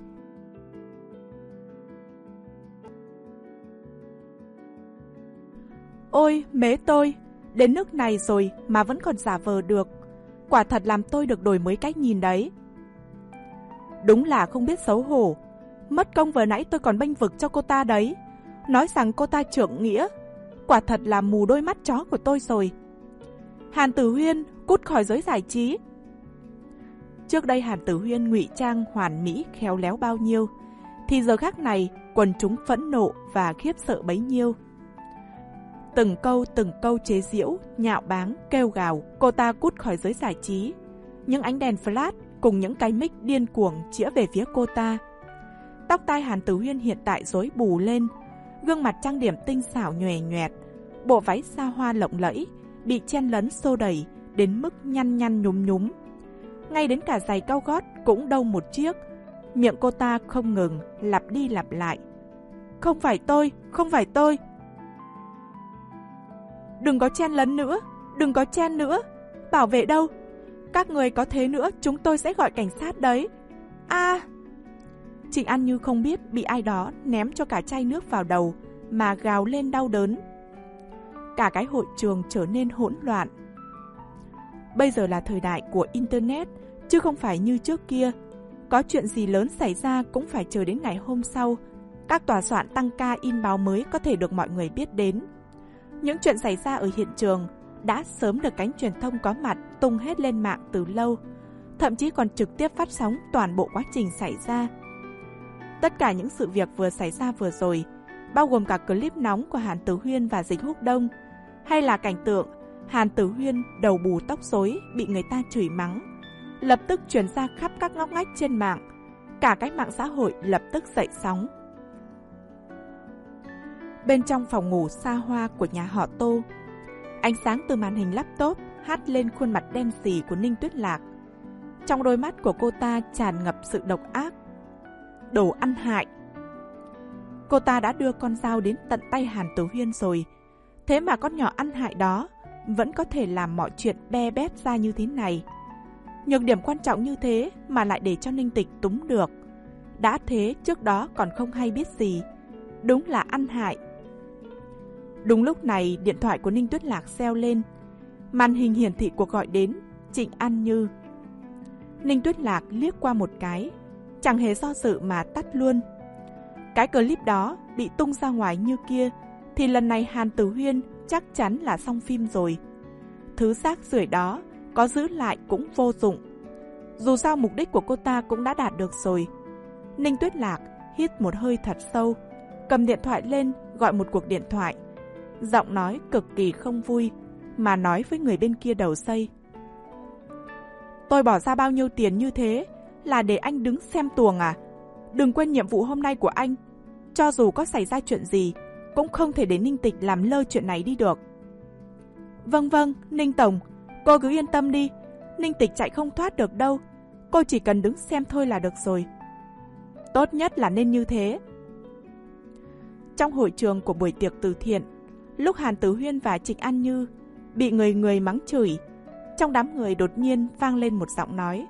Ôi, mế tôi, đến nước này rồi mà vẫn còn giả vờ được. Quả thật làm tôi được đổi mới cách nhìn đấy. Đúng là không biết xấu hổ. Mất công vừa nãy tôi còn bênh vực cho cô ta đấy. Nói rằng cô ta trượng nghĩa. Quả thật là mù đôi mắt chó của tôi rồi. Hàn Tử Huyên, cút khỏi giới giải trí. Trước đây Hàn Tử Huyên ngụy trang hoàn mỹ khéo léo bao nhiêu, thì giờ khác này quần chúng phẫn nộ và khiếp sợ bấy nhiêu. Từng câu từng câu chế giễu, nhạo báng, kêu gào cô ta cút khỏi giới giải trí. Những ánh đèn flash cùng những cái mic điên cuồng chĩa về phía cô ta. Tóc tai Hàn Tử Huyên hiện tại rối bù lên, gương mặt trang điểm tinh xảo nhòe nhoẹt, bộ váy xa hoa lộng lẫy bị chen lấn xô đẩy đến mức nhăn nhăn nhúm nhúm. Ngay đến cả giày cao gót cũng đâu một chiếc. Miệng cô ta không ngừng lặp đi lặp lại: Không phải tôi, không phải tôi. Đừng có chen lấn nữa, đừng có chen nữa. Bảo vệ đâu? Các người có thế nữa chúng tôi sẽ gọi cảnh sát đấy. A à! Trịnh An Như không biết bị ai đó ném cho cả chai nước vào đầu mà gào lên đau đớn. Cả cái hội trường trở nên hỗn loạn. Bây giờ là thời đại của Internet, chứ không phải như trước kia. Có chuyện gì lớn xảy ra cũng phải chờ đến ngày hôm sau. Các tòa soạn tăng ca in báo mới có thể được mọi người biết đến. Những chuyện xảy ra ở hiện trường đã sớm được cánh truyền thông có mặt tung hết lên mạng từ lâu, thậm chí còn trực tiếp phát sóng toàn bộ quá trình xảy ra. Tất cả những sự việc vừa xảy ra vừa rồi, bao gồm cả clip nóng của Hàn Tử Huyên và Dịch Húc Đông, hay là cảnh tượng Hàn Tử Huyên đầu bù tóc rối bị người ta chửi mắng, lập tức truyền ra khắp các ngóc ngách trên mạng. Cả cái mạng xã hội lập tức dậy sóng. Bên trong phòng ngủ xa hoa của nhà họ Tô, ánh sáng từ màn hình laptop hắt lên khuôn mặt đen sì của Ninh Tuyết Lạc. Trong đôi mắt của cô ta tràn ngập sự độc ác. Đồ ăn hại. Cô ta đã đưa con dao đến tận tay Hàn Tử Huyên rồi, thế mà con nhỏ ăn hại đó vẫn có thể làm mọi chuyện be bét ra như thế này. Nhược điểm quan trọng như thế mà lại để cho Ninh Tịch túm được. Đã thế trước đó còn không hay biết gì. Đúng là ăn hại. Đúng lúc này điện thoại của Ninh Tuyết Lạc reo lên. Màn hình hiển thị cuộc gọi đến Trịnh An Như. Ninh Tuyết Lạc liếc qua một cái, chẳng hề do dự mà tắt luôn. Cái clip đó bị tung ra ngoài như kia thì lần này Hàn Tử Huyên chắc chắn là xong phim rồi. Thứ rác rưởi đó có giữ lại cũng vô dụng. Dù sao mục đích của cô ta cũng đã đạt được rồi. Ninh Tuyết Lạc hít một hơi thật sâu, cầm điện thoại lên gọi một cuộc điện thoại. Giọng nói cực kỳ không vui mà nói với người bên kia đầu dây: Tôi bỏ ra bao nhiêu tiền như thế là để anh đứng xem tuồng à? Đừng quên nhiệm vụ hôm nay của anh. Cho dù có xảy ra chuyện gì cũng không thể để Ninh Tịch làm lơ chuyện này đi được. Vâng vâng, Ninh Tổng, cô cứ yên tâm đi. Ninh Tịch chạy không thoát được đâu. Cô chỉ cần đứng xem thôi là được rồi. Tốt nhất là nên như thế. Trong hội trường của buổi tiệc từ thiện, lúc Hàn Tử Huyên và Trịnh An Như bị người người mắng chửi, trong đám người đột nhiên vang lên một giọng nói: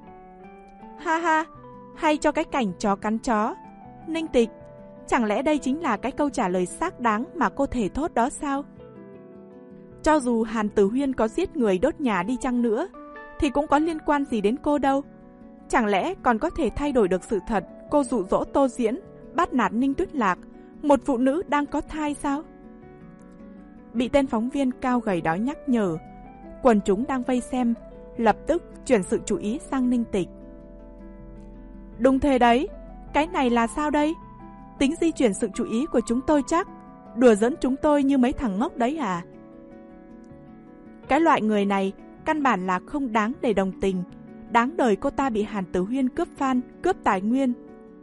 Ha ha, hay cho cái cảnh chó cắn chó. Ninh Tịch, chẳng lẽ đây chính là cái câu trả lời xác đáng mà cô thể thốt đó sao? Cho dù Hàn Tử Huyên có giết người đốt nhà đi chăng nữa thì cũng có liên quan gì đến cô đâu. Chẳng lẽ còn có thể thay đổi được sự thật cô dụ dỗ Tô Diễn bắt nạt Ninh Tuyết Lạc, một phụ nữ đang có thai sao? Bị tên phóng viên cao gầy đó nhắc nhở, quần chúng đang vây xem lập tức chuyển sự chú ý sang Ninh Tịch. Đúng thế đấy, cái này là sao đây? Tính di chuyển sự chú ý của chúng tôi chắc? Đùa giỡn chúng tôi như mấy thằng ngốc đấy à? Cái loại người này căn bản là không đáng để đồng tình. Đáng đời cô ta bị Hàn Tử Huyên cướp fan, cướp tài nguyên.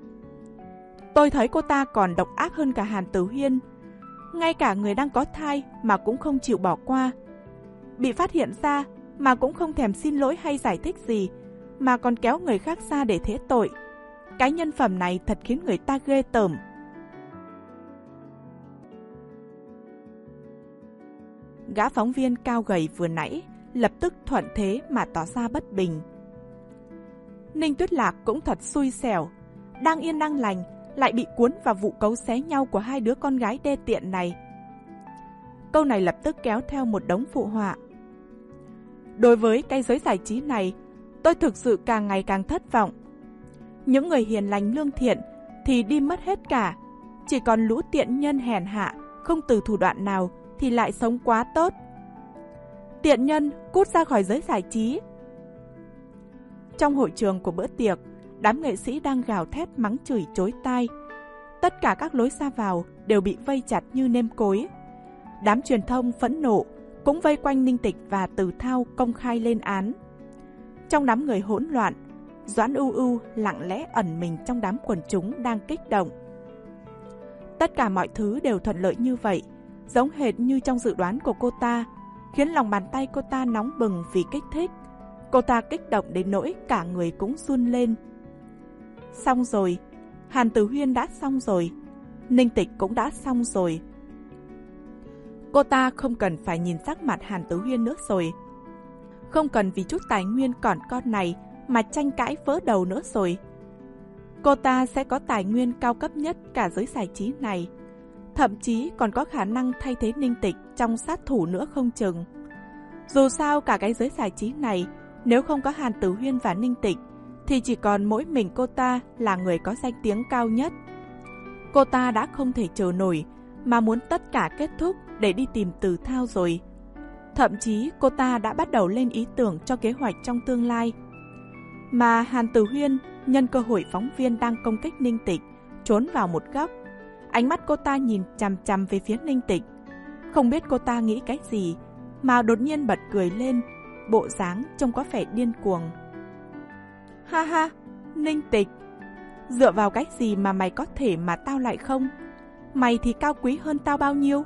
Tôi thấy cô ta còn độc ác hơn cả Hàn Tử Huyên. Ngay cả người đang có thai mà cũng không chịu bỏ qua. Bị phát hiện ra mà cũng không thèm xin lỗi hay giải thích gì, mà còn kéo người khác ra để thế tội. Cái nhân phẩm này thật khiến người ta ghê tởm. Gã phóng viên cao gầy vừa nãy lập tức thuận thế mà tỏ ra bất bình. Ninh Tuyết Lạc cũng thật xui xẻo, đang yên đang lành lại bị cuốn vào vụ cấu xé nhau của hai đứa con gái đê tiện này. Câu này lập tức kéo theo một đống phụ họa. Đối với cái giới giải trí này, tôi thực sự càng ngày càng thất vọng. Những người hiền lành lương thiện thì đi mất hết cả, chỉ còn lũ tiện nhân hèn hạ, không từ thủ đoạn nào thì lại sống quá tốt. Tiện nhân, cút ra khỏi giới giải trí. Trong hội trường của bữa tiệc, đám nghệ sĩ đang gào thét mắng chửi chối tai. Tất cả các lối ra vào đều bị vây chặt như nêm cối. Đám truyền thông phẫn nộ cũng vây quanh Ninh Tịch và Từ Thao công khai lên án. Trong đám người hỗn loạn, Doãn Ưu Ưu lặng lẽ ẩn mình trong đám quần chúng đang kích động. Tất cả mọi thứ đều thuận lợi như vậy, giống hệt như trong dự đoán của cô ta, khiến lòng bàn tay cô ta nóng bừng vì kích thích. Cô ta kích động đến nỗi cả người cũng run lên. Xong rồi, Hàn Tử Huyên đã xong rồi, Ninh Tịch cũng đã xong rồi. Cô ta không cần phải nhìn sắc mặt Hàn Tử Huyên nữa rồi. Không cần vì chút tài nguyên còn con này mà tranh cãi vỡ đầu nữa rồi. Cô ta sẽ có tài nguyên cao cấp nhất cả giới giải trí này, thậm chí còn có khả năng thay thế Ninh Tịch trong sát thủ nữa không chừng. Dù sao cả cái giới giải trí này, nếu không có Hàn Tử Huyên và Ninh Tịch, thì chỉ còn mỗi mình cô ta là người có danh tiếng cao nhất. Cô ta đã không thể chờ nổi, mà muốn tất cả kết thúc để đi tìm Từ Thao rồi. Thậm chí cô ta đã bắt đầu lên ý tưởng cho kế hoạch trong tương lai. Mà Hàn Tử Huyên nhân cơ hội phóng viên đang công kích Ninh Tịch, trốn vào một góc. Ánh mắt cô ta nhìn chằm chằm về phía Ninh Tịch. Không biết cô ta nghĩ cái gì, mà đột nhiên bật cười lên, bộ dáng trông có vẻ điên cuồng. Ha ha, Ninh Tịch, dựa vào cái gì mà mày có thể mà tao lại không? Mày thì cao quý hơn tao bao nhiêu?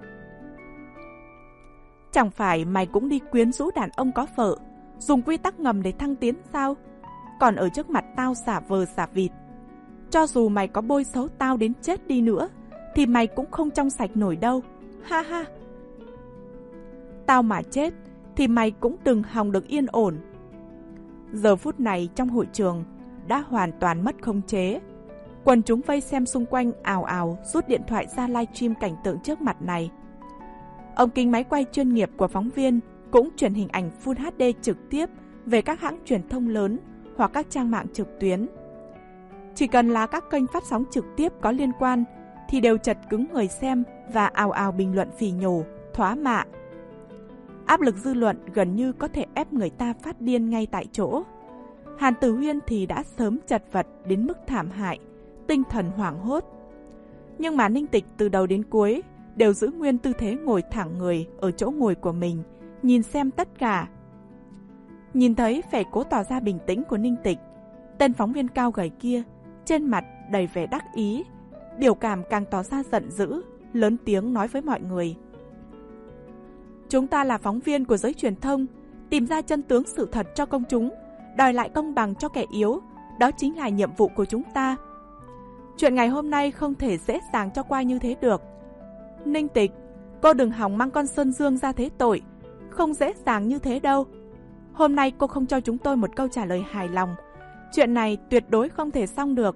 Chẳng phải mày cũng đi quyến rũ đàn ông có vợ, dùng quy tắc ngầm để thăng tiến sao? Còn ở trước mặt tao xả vờ xả vịt. Cho dù mày có bôi xấu tao đến chết đi nữa, thì mày cũng không trong sạch nổi đâu. Ha ha. Tao mà chết, thì mày cũng đừng hòng được yên ổn. Giờ phút này trong hội trường đã hoàn toàn mất khống chế. Quần chúng vây xem xung quanh ào ào rút điện thoại ra livestream cảnh tượng trước mặt này. Ống kính máy quay chuyên nghiệp của phóng viên cũng truyền hình ảnh Full hát đê trực tiếp về các hãng truyền thông lớn hoặc các trang mạng trực tuyến. Chỉ cần là các kênh phát sóng trực tiếp có liên quan thì đều chật cứng người xem và ào ào bình luận phỉ nhổ, thóa mạ. Áp lực dư luận gần như có thể ép người ta phát điên ngay tại chỗ. Hàn Tử Huyên thì đã sớm chật vật đến mức thảm hại, tinh thần hoảng hốt. Nhưng mà Ninh Tịch từ đầu đến cuối đều giữ nguyên tư thế ngồi thẳng người ở chỗ ngồi của mình, nhìn xem tất cả. Nhìn thấy vẻ cố tỏ ra bình tĩnh của Ninh Tịch, tên phóng viên cao gầy kia trên mặt đầy vẻ đắc ý, biểu cảm càng tỏ ra giận dữ, lớn tiếng nói với mọi người. Chúng ta là phóng viên của giới truyền thông, tìm ra chân tướng sự thật cho công chúng, đòi lại công bằng cho kẻ yếu, đó chính là nhiệm vụ của chúng ta. Chuyện ngày hôm nay không thể dễ dàng cho qua như thế được. Ninh Tịch, cô đừng hòng mang con Sơn Dương ra thế tội, không dễ dàng như thế đâu. Hôm nay cô không cho chúng tôi một câu trả lời hài lòng, chuyện này tuyệt đối không thể xong được.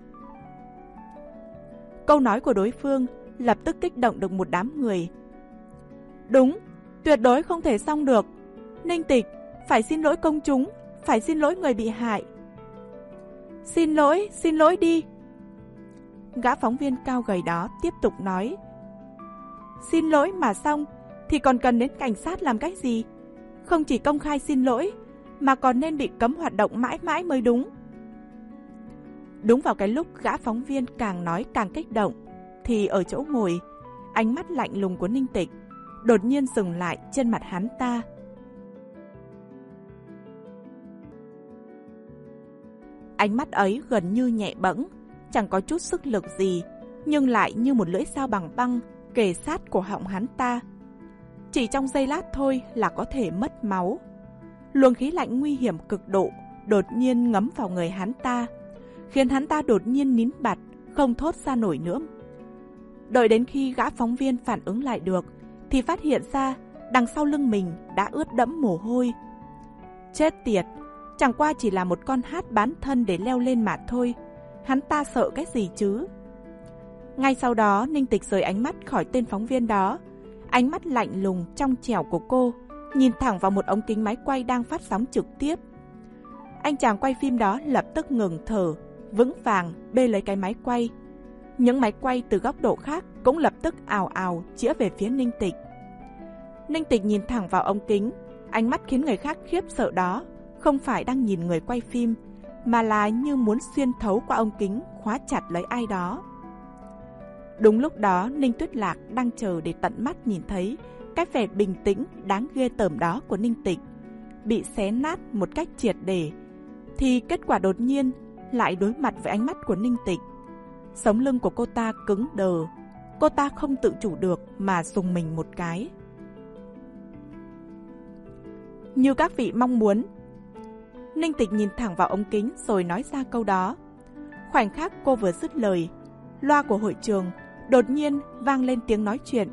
Câu nói của đối phương lập tức kích động được một đám người. Đúng, tuyệt đối không thể xong được. Ninh Tịch, phải xin lỗi công chúng, phải xin lỗi người bị hại. Xin lỗi, xin lỗi đi. Gã phóng viên cao gầy đó tiếp tục nói. Xin lỗi mà xong, thì còn cần đến cảnh sát làm cái gì? Không chỉ công khai xin lỗi, mà còn nên bị cấm hoạt động mãi mãi mới đúng. Đúng vào cái lúc gã phóng viên càng nói càng kích động, thì ở chỗ ngồi, ánh mắt lạnh lùng của Ninh Tịch đột nhiên dừng lại trên mặt hắn ta. Ánh mắt ấy gần như nhẹ bẫng, chẳng có chút sức lực gì, nhưng lại như một lưỡi dao bằng băng kề sát cổ họng hắn ta. Chỉ trong giây lát thôi là có thể mất máu. Luồng khí lạnh nguy hiểm cực độ đột nhiên ngấm vào người hắn ta, khiến hắn ta đột nhiên nín bặt, không thốt ra nổi nữa. Đợi đến khi gã phóng viên phản ứng lại được, thì phát hiện ra đằng sau lưng mình đã ướt đẫm mồ hôi. Chết tiệt, chẳng qua chỉ là một con hát bán thân để leo lên mà thôi. Hắn ta sợ cái gì chứ? Ngay sau đó, Ninh Tịch rời ánh mắt khỏi tên phóng viên đó. Ánh mắt lạnh lùng, trong trẻo của cô nhìn thẳng vào một ống kính máy quay đang phát sóng trực tiếp. Anh chàng quay phim đó lập tức ngừng thở, vững vàng bê lấy cái máy quay. Những máy quay từ góc độ khác cũng lập tức ào ào chĩa về phía Ninh Tịch. Ninh Tịch nhìn thẳng vào ống kính, ánh mắt khiến người khác khiếp sợ đó không phải đang nhìn người quay phim, mà là như muốn xuyên thấu qua ống kính khóa chặt lấy ai đó. Đúng lúc đó, Ninh Tuyết Lạc đang chờ để tận mắt nhìn thấy cái vẻ bình tĩnh đáng ghê tởm đó của Ninh Tịch bị xé nát một cách triệt để, thì kết quả đột nhiên lại đối mặt với ánh mắt của Ninh Tịch. Sống lưng của cô ta cứng đờ, cô ta không tự chủ được mà rùng mình một cái. Như các vị mong muốn. Ninh Tịch nhìn thẳng vào ống kính rồi nói ra câu đó. Khoảnh khắc cô vừa dứt lời, loa của hội trường đột nhiên vang lên tiếng nói chuyện.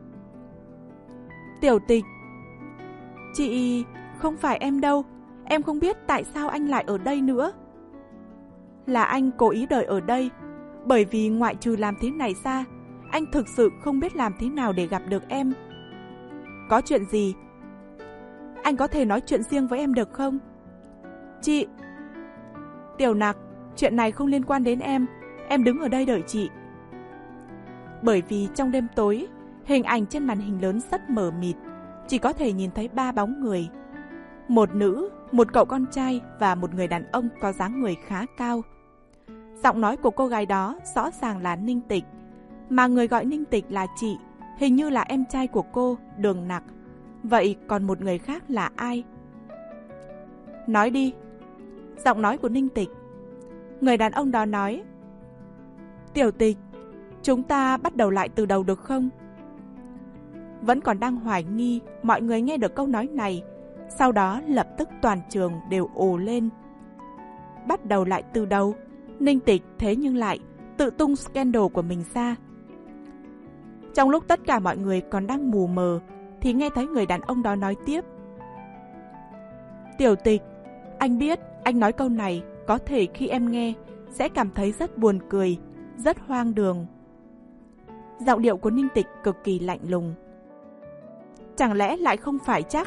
Tiểu Tịch, chị... không phải em đâu, em không biết tại sao anh lại ở đây nữa. Là anh cố ý đợi ở đây, bởi vì ngoại trừ làm thế này ra, anh thực sự không biết làm thế nào để gặp được em. Có chuyện gì? Anh có thể nói chuyện riêng với em được không? Chị... Tiểu Nặc, chuyện này không liên quan đến em, em đứng ở đây đợi chị. Bởi vì trong đêm tối, hình ảnh trên màn hình lớn rất mờ mịt, chỉ có thể nhìn thấy ba bóng người. Một nữ, một cậu con trai và một người đàn ông có dáng người khá cao. Giọng nói của cô gái đó rõ ràng là Ninh Tịch, mà người gọi Ninh Tịch là chị, hình như là em trai của cô, Đường Nặc. Vậy còn một người khác là ai? Nói đi. Giọng nói của Ninh Tịch. Người đàn ông đó nói, Tiểu Tịch, chúng ta bắt đầu lại từ đầu được không? Vẫn còn đang hoài nghi, mọi người nghe được câu nói này, sau đó lập tức toàn trường đều ồ lên. Bắt đầu lại từ đầu? Ninh Tịch thế nhưng lại tự tung scandal của mình ra. Trong lúc tất cả mọi người còn đang mù mờ, thì nghe thấy người đàn ông đó nói tiếp. Tiểu Tịch, anh biết anh nói câu này có thể khi em nghe sẽ cảm thấy rất buồn cười, rất hoang đường. Giọng điệu của Ninh Tịch cực kỳ lạnh lùng. Chẳng lẽ lại không phải chắc?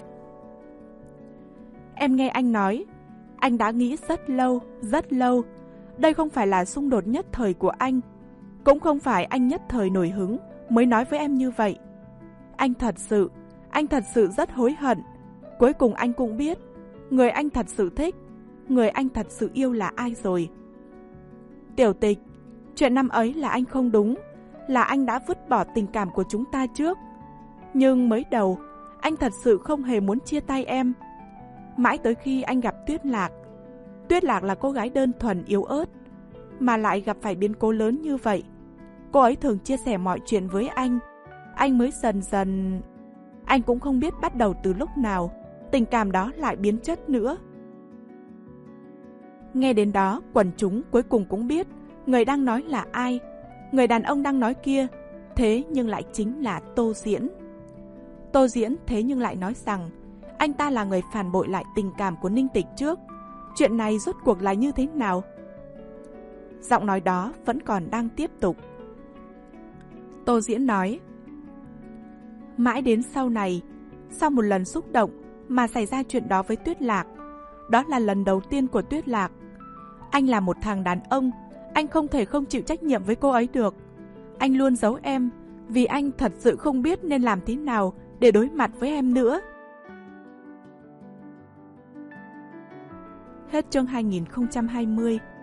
Em nghe anh nói, anh đã nghĩ rất lâu, rất lâu. Đây không phải là xung đột nhất thời của anh, cũng không phải anh nhất thời nổi hứng mới nói với em như vậy. Anh thật sự, anh thật sự rất hối hận. Cuối cùng anh cũng biết, người anh thật sự thích, người anh thật sự yêu là ai rồi. Tiểu Tịch, chuyện năm ấy là anh không đúng, là anh đã vứt bỏ tình cảm của chúng ta trước. Nhưng mới đầu, anh thật sự không hề muốn chia tay em. Mãi tới khi anh gặp Tuyết Lạc. Tuyết Lạc là cô gái đơn thuần yếu ớt, mà lại gặp phải biến cố lớn như vậy. Cô ấy thường chia sẻ mọi chuyện với anh. Anh mới dần dần... Anh cũng không biết bắt đầu từ lúc nào tình cảm đó lại biến chất nữa. Nghe đến đó, quần chúng cuối cùng cũng biết người đang nói là ai. Người đàn ông đang nói kia, thế nhưng lại chính là Tô Diễn. Tô Diễn thế nhưng lại nói rằng anh ta là người phản bội lại tình cảm của Ninh Tịch trước. Chuyện này rốt cuộc là như thế nào? Giọng nói đó vẫn còn đang tiếp tục. Tô Diễn nói, mãi đến sau này, sau một lần xúc động mà xảy ra chuyện đó với Tuyết Lạc. Đó là lần đầu tiên của Tuyết Lạc. Anh là một thằng đàn ông, anh không thể không chịu trách nhiệm với cô ấy được. Anh luôn giấu em, vì anh thật sự không biết nên làm thế nào để đối mặt với em nữa. Hết chương hai nghìn không trăm hai mươi.